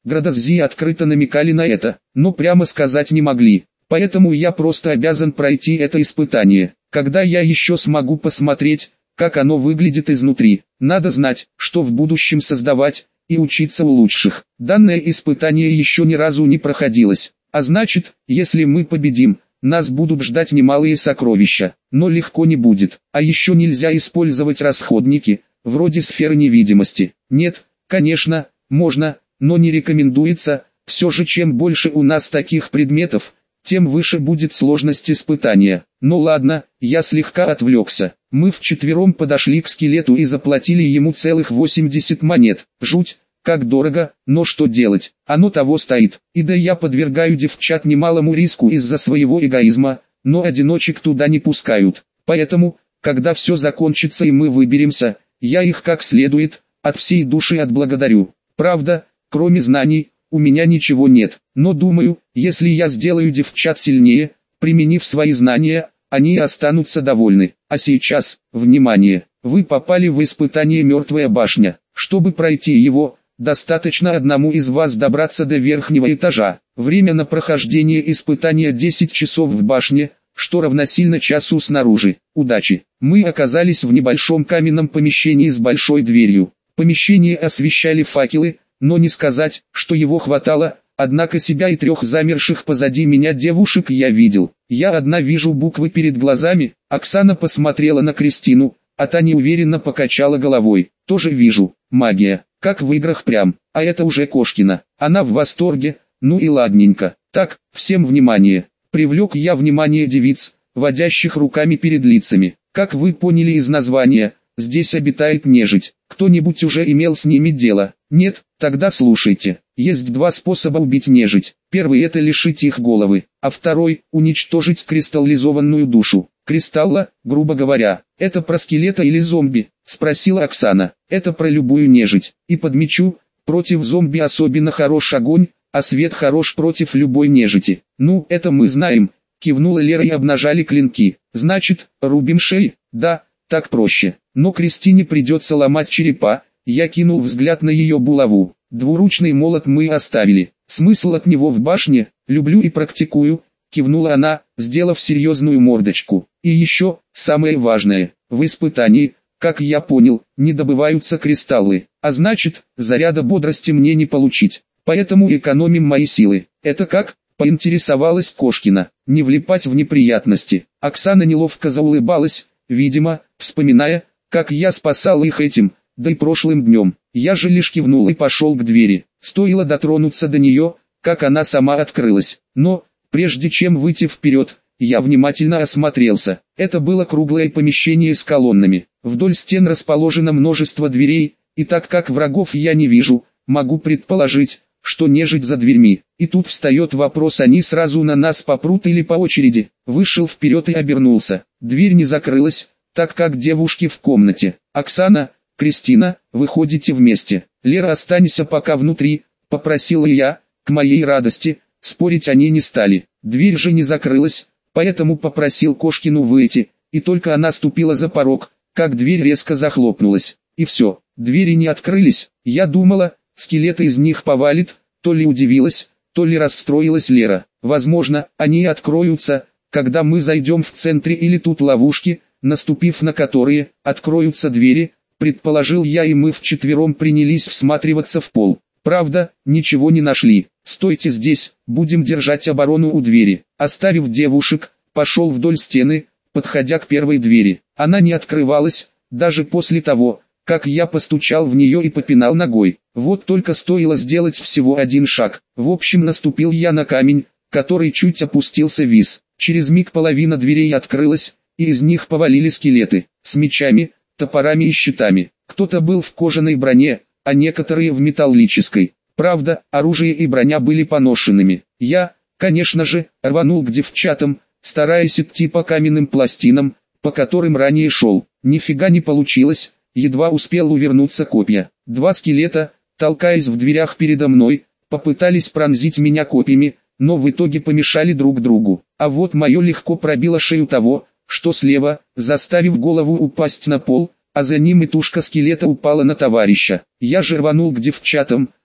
Градоззи открыто намекали на это, но прямо сказать не могли. Поэтому я просто обязан пройти это испытание. Когда я еще смогу посмотреть, как оно выглядит изнутри? Надо знать, что в будущем создавать, и учиться у лучших. Данное испытание еще ни разу не проходилось. А значит, если мы победим, нас будут ждать немалые сокровища. Но легко не будет. А еще нельзя использовать расходники, вроде сферы невидимости. Нет, конечно, можно, но не рекомендуется. Все же чем больше у нас таких предметов, тем выше будет сложность испытания. Ну ладно, я слегка отвлекся. Мы вчетвером подошли к скелету и заплатили ему целых 80 монет. Жуть, как дорого, но что делать, оно того стоит. И да, я подвергаю девчат немалому риску из-за своего эгоизма, но одиночек туда не пускают. Поэтому, когда все закончится и мы выберемся, я их как следует, от всей души отблагодарю. Правда, кроме знаний, у меня ничего нет, но думаю, если я сделаю девчат сильнее, применив свои знания, они останутся довольны. А сейчас, внимание, вы попали в испытание «Мертвая башня». Чтобы пройти его, достаточно одному из вас добраться до верхнего этажа. Время на прохождение испытания 10 часов в башне, что равносильно часу снаружи. Удачи! Мы оказались в небольшом каменном помещении с большой дверью. Помещение освещали факелы, но не сказать, что его хватало, однако себя и трех замерших позади меня девушек я видел. Я одна вижу буквы перед глазами. Оксана посмотрела на Кристину, а та неуверенно покачала головой. Тоже вижу, магия, как в играх прям, а это уже Кошкина. Она в восторге, ну и ладненько. Так, всем внимание. Привлек я внимание девиц, водящих руками перед лицами. Как вы поняли из названия, здесь обитает нежить. Кто-нибудь уже имел с ними дело? Нет? Тогда слушайте. Есть два способа убить нежить. Первый — это лишить их головы, а второй — уничтожить кристаллизованную душу. Кристалла, грубо говоря, это про скелета или зомби? Спросила Оксана. Это про любую нежить. И подмечу, против зомби особенно хорош огонь, а свет хорош против любой нежити. Ну, это мы знаем, кивнула Лера и обнажали клинки. Значит, рубим шеи? Да, так проще. Но Кристине придется ломать черепа. Я кинул взгляд на ее булаву. Двуручный молот мы оставили. Смысл от него в башне? Люблю и практикую, кивнула она, сделав серьезную мордочку. И еще, самое важное, в испытании, как я понял, не добываются кристаллы, а значит, заряда бодрости мне не получить. Поэтому экономим мои силы. Это как? Поинтересовалась Кошкина. Не влипать в неприятности. Оксана неловко заулыбалась, видимо, вспоминая, как я спасал их этим, да и прошлым днем. Я же лишь кивнул и пошел к двери. Стоило дотронуться до нее, как она сама открылась. Но, прежде чем выйти вперед, я внимательно осмотрелся. Это было круглое помещение с колоннами. Вдоль стен расположено множество дверей, и так как врагов я не вижу, могу предположить, что нежить за дверьми. И тут встает вопрос: они сразу на нас попрут или по очереди? Вышел вперед и обернулся. Дверь не закрылась, так как девушки в комнате. Оксана, Кристина, выходите вместе. Лера, останься пока внутри, попросила я. К моей радости, спорить они не стали. Дверь же не закрылась, поэтому попросил Кошкину выйти, и только она ступила за порог, как дверь резко захлопнулась. И все, двери не открылись. Я думала, скелеты из них повалит, то ли удивилась, то ли расстроилась Лера. Возможно, они откроются, когда мы зайдем в центре, или тут ловушки, наступив на которые, откроются двери, предположил я, и мы вчетвером принялись всматриваться в пол. Правда, ничего не нашли. Стойте здесь, будем держать оборону у двери. Оставив девушек, пошел вдоль стены, подходя к первой двери. Она не открывалась, даже после того, как я постучал в нее и попинал ногой. Вот только стоило сделать всего один шаг. В общем, наступил я на камень, который чуть опустился вниз. Через миг половина дверей открылась, и из них повалили скелеты, с мечами, топорами и щитами. Кто-то был в кожаной броне, а некоторые в металлической. Правда, оружие и броня были поношенными. Я, конечно же, рванул к девчатам, стараясь идти по каменным пластинам, по которым ранее шел. Нифига не получилось, едва успел увернуться копья. Два скелета, толкаясь в дверях передо мной, попытались пронзить меня копьями, но в итоге помешали друг другу. А вот мое легко пробило шею того, что слева, заставив голову упасть на пол, а за ним и тушка скелета упала на товарища. Я же рванул к девчатам,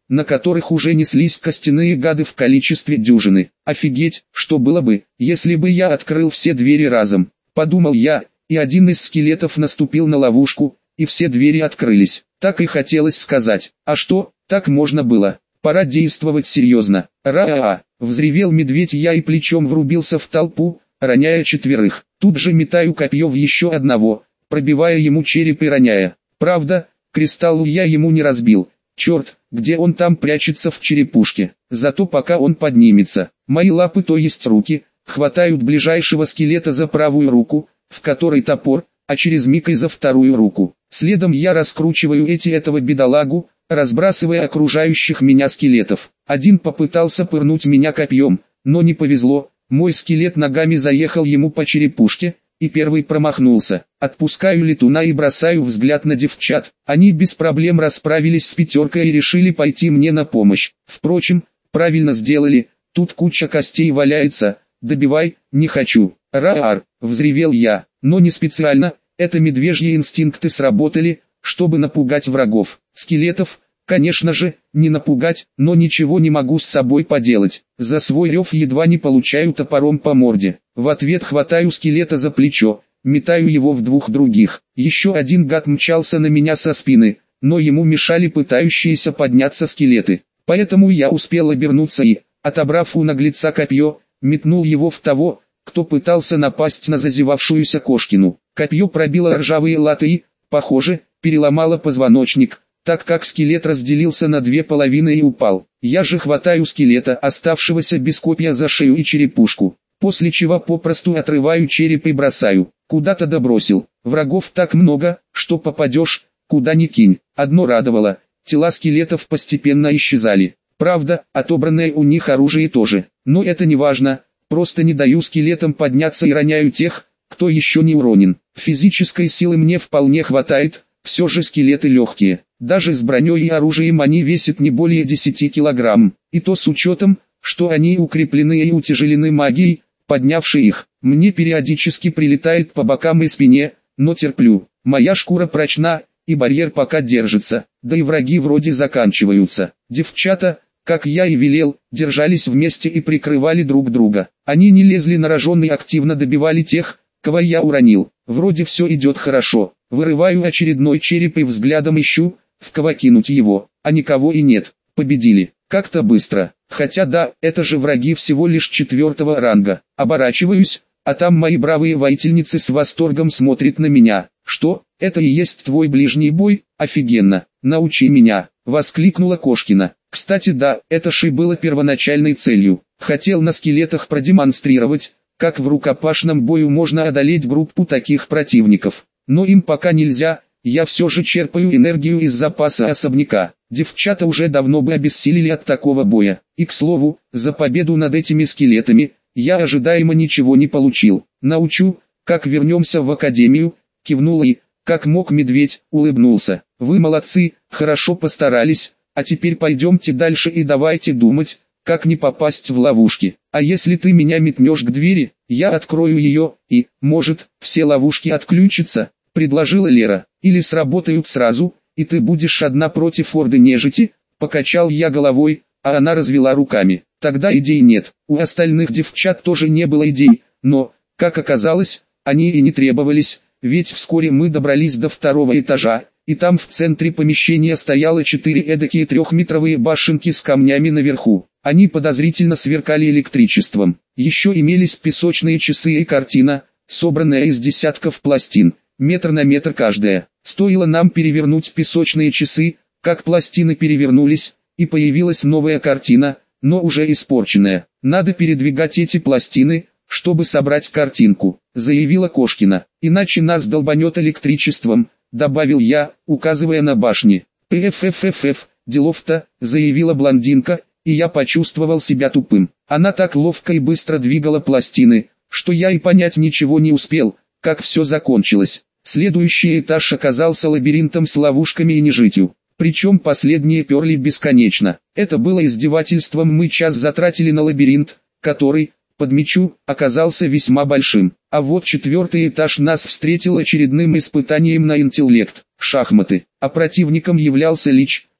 на которых уже неслись костяные гады в количестве дюжины. Офигеть, что было бы, если бы я открыл все двери разом, подумал я, и один из скелетов наступил на ловушку, и все двери открылись. Так и хотелось сказать, а что, так можно было, пора действовать серьезно. Ра-а-а, взревел медведь я и плечом врубился в толпу, роняя четверых. Тут же метаю копье в еще одного, пробивая ему череп и роняя. Правда, кристалл я ему не разбил. Черт, где он там прячется в черепушке. Зато пока он поднимется, мои лапы, то есть руки, хватают ближайшего скелета за правую руку, в которой топор, а через миг и за вторую руку. Следом я раскручиваю этого бедолагу, разбрасывая окружающих меня скелетов. Один попытался пырнуть меня копьем, но не повезло, мой скелет ногами заехал ему по черепушке, и первый промахнулся. Отпускаю летуна и бросаю взгляд на девчат. Они без проблем расправились с пятеркой и решили пойти мне на помощь. Впрочем, правильно сделали, тут куча костей валяется, добивай, не хочу. Ра-ар, взревел я, но не специально, это медвежьи инстинкты сработали, чтобы напугать врагов. Скелетов, конечно же, не напугать, но ничего не могу с собой поделать. За свой рев едва не получаю топором по морде. В ответ хватаю скелета за плечо, метаю его в двух других. Еще один гад мчался на меня со спины, но ему мешали пытающиеся подняться скелеты. Поэтому я успел обернуться и, отобрав у наглеца копье, метнул его в того, кто пытался напасть на зазевавшуюся кошкину. Копье пробило ржавые латы и, похоже, переломало позвоночник, так как скелет разделился на две половины и упал. Я же хватаю скелета, оставшегося без копья, за шею и черепушку, после чего попросту отрываю череп и бросаю. Куда-то добросил. Врагов так много, что попадешь, куда ни кинь. Одно радовало, тела скелетов постепенно исчезали. Правда, отобранное у них оружие тоже. Но это не важно, просто не даю скелетам подняться и роняю тех, кто еще не уронен. Физической силы мне вполне хватает, все же скелеты легкие. Даже с броней и оружием они весят не более 10 килограмм. И то с учетом, что они укреплены и утяжелены магией, поднявшей их. Мне периодически прилетает по бокам и спине, но терплю. Моя шкура прочна, и барьер пока держится. Да и враги вроде заканчиваются. Девчата, как я и велел, держались вместе и прикрывали друг друга. Они не лезли на рожон и активно добивали тех, кого я уронил. Вроде все идет хорошо. Вырываю очередной череп и взглядом ищу, в кого кинуть его, а никого и нет. Победили. Как-то быстро. Хотя да, это же враги всего лишь 4-го ранга. Оборачиваюсь, а там мои бравые воительницы с восторгом смотрят на меня. Что, это и есть твой ближний бой? Офигенно. Научи меня, воскликнула Кошкина. Кстати да, это же было первоначальной целью. Хотел на скелетах продемонстрировать, как в рукопашном бою можно одолеть группу таких противников. Но им пока нельзя, я все же черпаю энергию из запаса особняка. Девчата уже давно бы обессилели от такого боя. И к слову, за победу над этими скелетами, я ожидаемо ничего не получил. Научу, как вернемся в академию, кивнул и, как мог медведь, улыбнулся. Вы молодцы, хорошо постарались, а теперь пойдемте дальше и давайте думать, как не попасть в ловушки. А если ты меня метнешь к двери, я открою ее, и, может, все ловушки отключатся, предложила Лера. Или сработают сразу, и ты будешь одна против орды нежити, покачал я головой, а она развела руками. Тогда идей нет. У остальных девчат тоже не было идей, но, как оказалось, они и не требовались, ведь вскоре мы добрались до 2-го этажа, и там в центре помещения стояло 4 эдакие 3-метровые башенки с камнями наверху. Они подозрительно сверкали электричеством. Еще имелись песочные часы и картина, собранная из десятков пластин, метр на метр каждая. Стоило нам перевернуть песочные часы, как пластины перевернулись, и появилась новая картина, но уже испорченная. Надо передвигать эти пластины, чтобы собрать картинку, заявила Кошкина. Иначе нас долбанет электричеством, добавил я, указывая на башни. «Пфффф, делов-то», заявила блондинка, и я почувствовал себя тупым. Она так ловко и быстро двигала пластины, что я и понять ничего не успел, как все закончилось. Следующий этаж оказался лабиринтом с ловушками и нежитью. Причем последние перли бесконечно. Это было издевательством, мы час затратили на лабиринт, который, подмечу, оказался весьма большим. А вот 4-й этаж нас встретил очередным испытанием на интеллект, шахматы. А противником являлся Лич,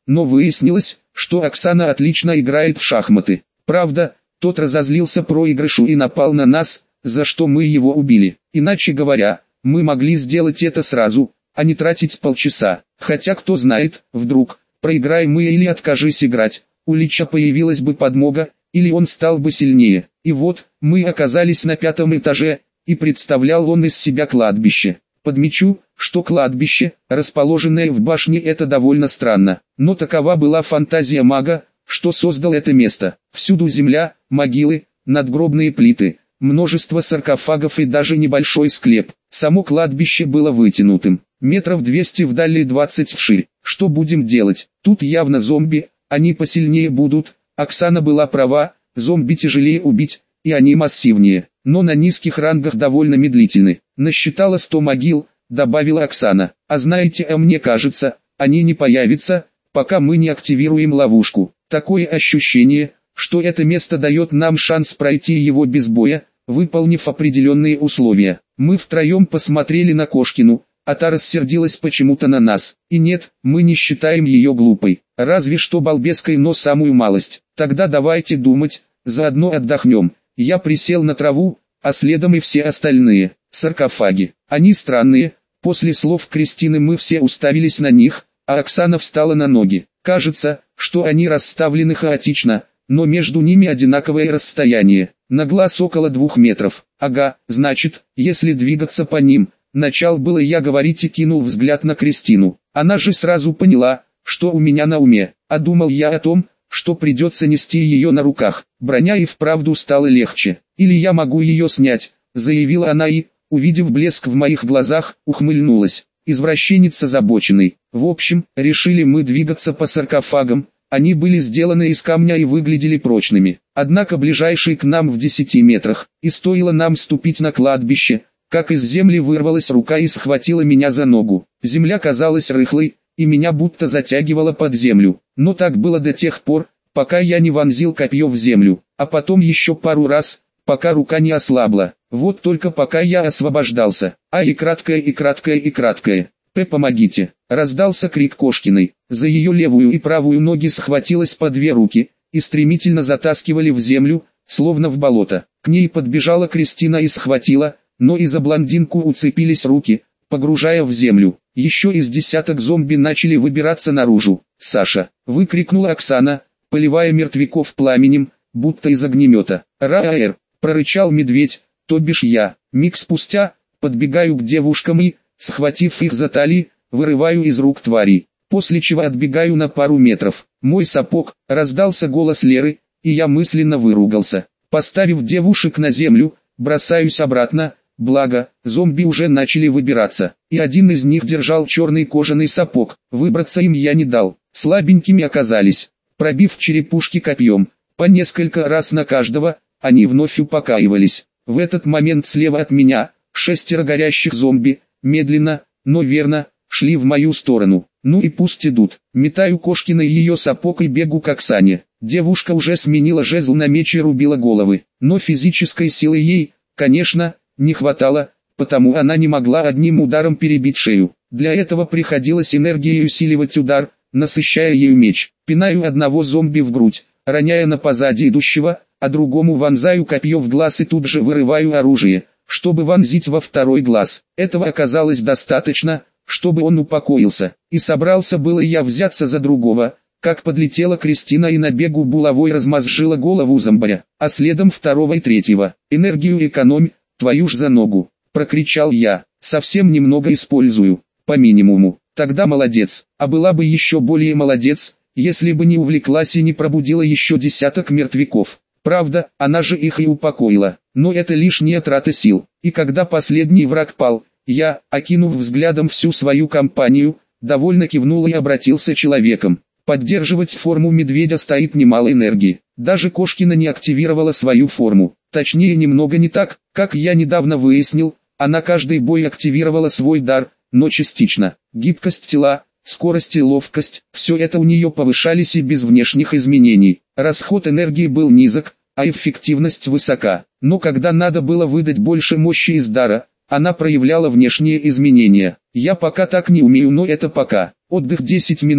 но выяснилось, что Оксана отлично играет в шахматы. Правда, тот разозлился проигрышу и напал на нас, за что мы его убили. Иначе говоря, мы могли сделать это сразу, а не тратить полчаса. Хотя кто знает, вдруг, проиграем мы или откажись играть, у Лича появилась бы подмога, или он стал бы сильнее. И вот, мы оказались на 5-м этаже, и представлял он из себя кладбище. Подмечу, что кладбище, расположенное в башне, это довольно странно, но такова была фантазия мага, что создал это место. Всюду земля, могилы, надгробные плиты, множество саркофагов и даже небольшой склеп. Само кладбище было вытянутым, метров 200 вдали и 20 вширь. Что будем делать? Тут явно зомби, они посильнее будут. Оксана была права, зомби тяжелее убить, и они массивнее, но на низких рангах довольно медлительны. Насчитала 100 могил, добавила Оксана. А знаете, мне кажется, они не появятся, пока мы не активируем ловушку. Такое ощущение, что это место дает нам шанс пройти его без боя, выполнив определенные условия. Мы втроем посмотрели на Кошкину, а та рассердилась почему-то на нас. И нет, мы не считаем ее глупой, разве что балбеской, но самую малость. Тогда давайте думать, заодно отдохнем. Я присел на траву, а следом и все остальные. Саркофаги. Они странные. После слов Кристины мы все уставились на них, а Оксана встала на ноги. Кажется, что они расставлены хаотично, но между ними одинаковое расстояние. На глаз около 2 метров. Ага, значит, если двигаться по ним. Начал было я говорить и кинул взгляд на Кристину. Она же сразу поняла, что у меня на уме. А думал я о том, что придется нести ее на руках. Броня и вправду стала легче. Или я могу ее снять, заявила она и, увидев блеск в моих глазах, ухмыльнулась. Извращенец озабоченный. В общем, решили мы двигаться по саркофагам. Они были сделаны из камня и выглядели прочными. Однако ближайший к нам в 10 метрах, и стоило нам ступить на кладбище, как из земли вырвалась рука и схватила меня за ногу. Земля казалась рыхлой, и меня будто затягивало под землю. Но так было до тех пор, пока я не вонзил копье в землю, а потом еще пару раз, пока рука не ослабла. Вот только пока я освобождался. И краткое, и краткое, и краткое. Помогите!» Раздался крик Кошкиной. За ее левую и правую ноги схватилось по 2 руки, и стремительно затаскивали в землю, словно в болото. К ней подбежала Кристина и схватила, но и за блондинку уцепились руки, погружая в землю. Еще из десяток зомби начали выбираться наружу. «Саша!» — выкрикнула Оксана, поливая мертвяков пламенем, будто из огнемета. «Раэр!» — прорычал медведь, то бишь я. Миг спустя, подбегаю к девушкам и, схватив их за талии, вырываю из рук тварей, после чего отбегаю на пару метров. «Мой сапог!» — раздался голос Леры, и я мысленно выругался. Поставив девушек на землю, бросаюсь обратно, благо, зомби уже начали выбираться, и один из них держал черный кожаный сапог. Выбраться им я не дал, слабенькими оказались. Пробив черепушки копьем, по несколько раз на каждого, они вновь упокаивались. В этот момент слева от меня, 6 горящих зомби, медленно, но верно, шли в мою сторону. Ну и пусть идут. Метаю Кошкина и ее сапог и бегу к Оксане. Девушка уже сменила жезл на меч и рубила головы, но физической силы ей, конечно, не хватало, потому она не могла одним ударом перебить шею. Для этого приходилось энергией усиливать удар, насыщая ею меч. Пинаю одного зомби в грудь, роняя на позади идущего, а другому вонзаю копье в глаз и тут же вырываю оружие, чтобы вонзить во второй глаз. Этого оказалось достаточно, чтобы он упокоился. И собрался было я взяться за другого, как подлетела Кристина и на бегу булавой размозжила голову зомбаря, а следом второго и третьего. «Энергию экономь, твою ж за ногу!» — прокричал я. «Совсем немного использую, по минимуму». «Тогда молодец, а была бы еще более молодец, если бы не увлеклась и не пробудила еще десяток мертвяков. Правда, она же их и упокоила, но это лишняя трата сил». И когда последний враг пал, я, окинув взглядом всю свою компанию, довольно кивнул и обратился человеком. Поддерживать форму медведя стоит немало энергии. Даже Кошкина не активировала свою форму. Точнее, немного не так, как я недавно выяснил, она каждый бой активировала свой дар, но частично. Гибкость тела, скорость и ловкость, все это у нее повышались и без внешних изменений. Расход энергии был низок, а эффективность высока. Но когда надо было выдать больше мощи из дара, она проявляла внешние изменения. Я пока так не умею, но это пока. Отдых 10 минут,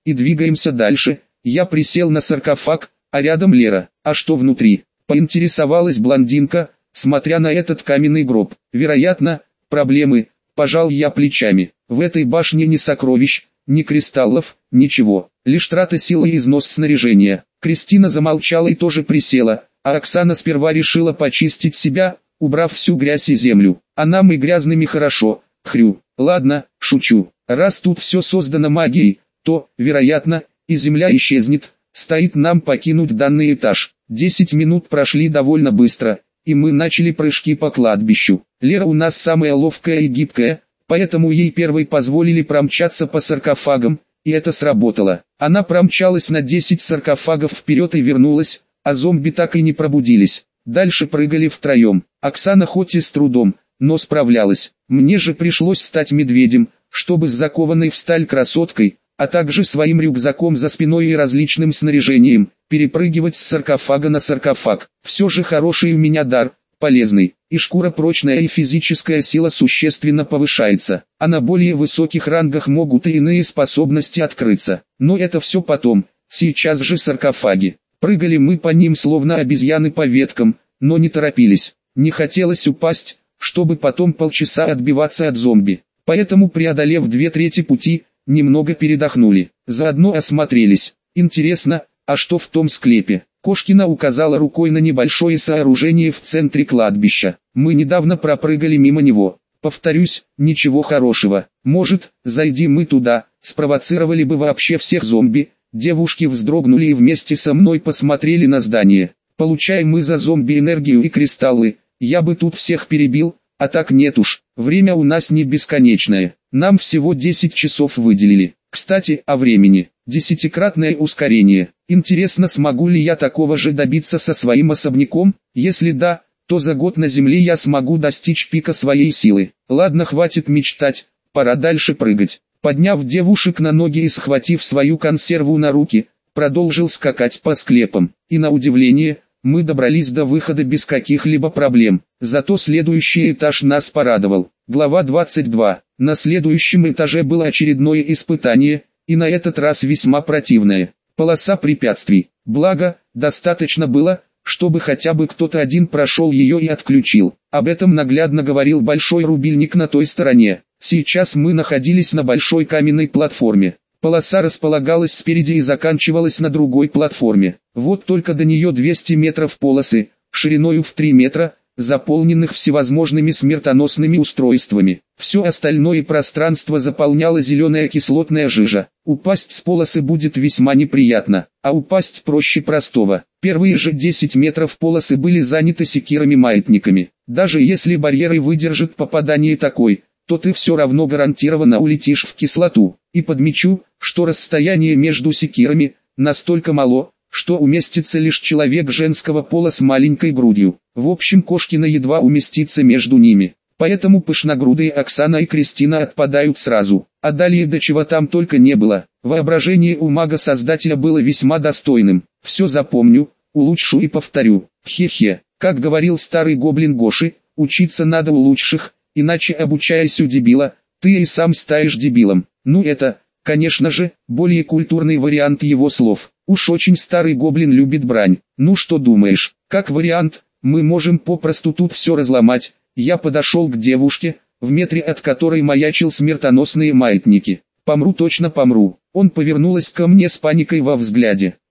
и двигаемся дальше. Я присел на саркофаг, а рядом Лера. А что внутри? Поинтересовалась блондинка, смотря на этот каменный гроб. Вероятно, проблемы, пожал я плечами. В этой башне ни сокровищ, ни кристаллов, ничего, лишь трата силы и износ снаряжения. Кристина замолчала и тоже присела, а Оксана сперва решила почистить себя, убрав всю грязь и землю. А нам и грязными хорошо, хрю. Ладно, шучу. Раз тут все создано магией, то, вероятно, и земля исчезнет. Стоит нам покинуть данный этаж. 10 минут прошли довольно быстро, и мы начали прыжки по кладбищу. Лера у нас самая ловкая и гибкая, поэтому ей первой позволили промчаться по саркофагам, и это сработало. Она промчалась на 10 саркофагов вперед и вернулась, а зомби так и не пробудились. Дальше прыгали втроем. Оксана хоть и с трудом, но справлялась. Мне же пришлось стать медведем, чтобы с закованной в сталь красоткой, а также своим рюкзаком за спиной и различным снаряжением, перепрыгивать с саркофага на саркофаг. Все же хороший у меня дар, полезный, и шкура прочная, и физическая сила существенно повышается, а на более высоких рангах могут и иные способности открыться. Но это все потом, сейчас же саркофаги. Прыгали мы по ним словно обезьяны по веткам, но не торопились. Не хотелось упасть, чтобы потом полчаса отбиваться от зомби. Поэтому, преодолев 2/3 пути, немного передохнули. Заодно осмотрелись. Интересно, а что в том склепе? Кошкина указала рукой на небольшое сооружение в центре кладбища. Мы недавно пропрыгали мимо него. Повторюсь, ничего хорошего. Может, зайди мы туда, спровоцировали бы вообще всех зомби. Девушки вздрогнули и вместе со мной посмотрели на здание. Получаем мы за зомби энергию и кристаллы. Я бы тут всех перебил, а так нет уж. Время у нас не бесконечное. Нам всего 10 часов выделили. Кстати, о времени. 10-кратное ускорение. Интересно, смогу ли я такого же добиться со своим особняком? Если да, то за год на Земле я смогу достичь пика своей силы. Ладно, хватит мечтать, пора дальше прыгать. Подняв девушек на ноги и схватив свою консерву на руки, продолжил скакать по склепам. И на удивление, мы добрались до выхода без каких-либо проблем. Зато следующий этаж нас порадовал. Глава 22. На следующем этаже было очередное испытание, и на этот раз весьма противное. Полоса препятствий. Благо, достаточно было, чтобы хотя бы кто-то один прошел ее и отключил. Об этом наглядно говорил большой рубильник на той стороне. Сейчас мы находились на большой каменной платформе. Полоса располагалась спереди и заканчивалась на другой платформе. Вот только до нее 200 метров полосы, шириною в 3 метра, заполненных всевозможными смертоносными устройствами. Все остальное пространство заполняла зеленая кислотная жижа. Упасть с полосы будет весьма неприятно, а упасть проще простого. Первые же 10 метров полосы были заняты секирами-маятниками. Даже если барьеры выдержат попадание такой, то ты все равно гарантированно улетишь в кислоту. И подмечу, что расстояние между секирами настолько мало, что уместится лишь человек женского пола с маленькой грудью. В общем, Кошкина едва уместится между ними. Поэтому пышногрудые Оксана и Кристина отпадают сразу. А далее до чего там только не было. Воображение у мага-создателя было весьма достойным. Все запомню, улучшу и повторю. Хе-хе, как говорил старый гоблин Гоши, учиться надо у лучших, иначе обучаясь у дебила, ты и сам станешь дебилом. Ну это, конечно же, более культурный вариант его слов. Уж очень старый гоблин любит брань. Ну что думаешь, как вариант, мы можем попросту тут все разломать. Я подошел к девушке, в метре от которой маячил смертоносные маятники. Помру, точно помру. Он повернулась ко мне с паникой во взгляде.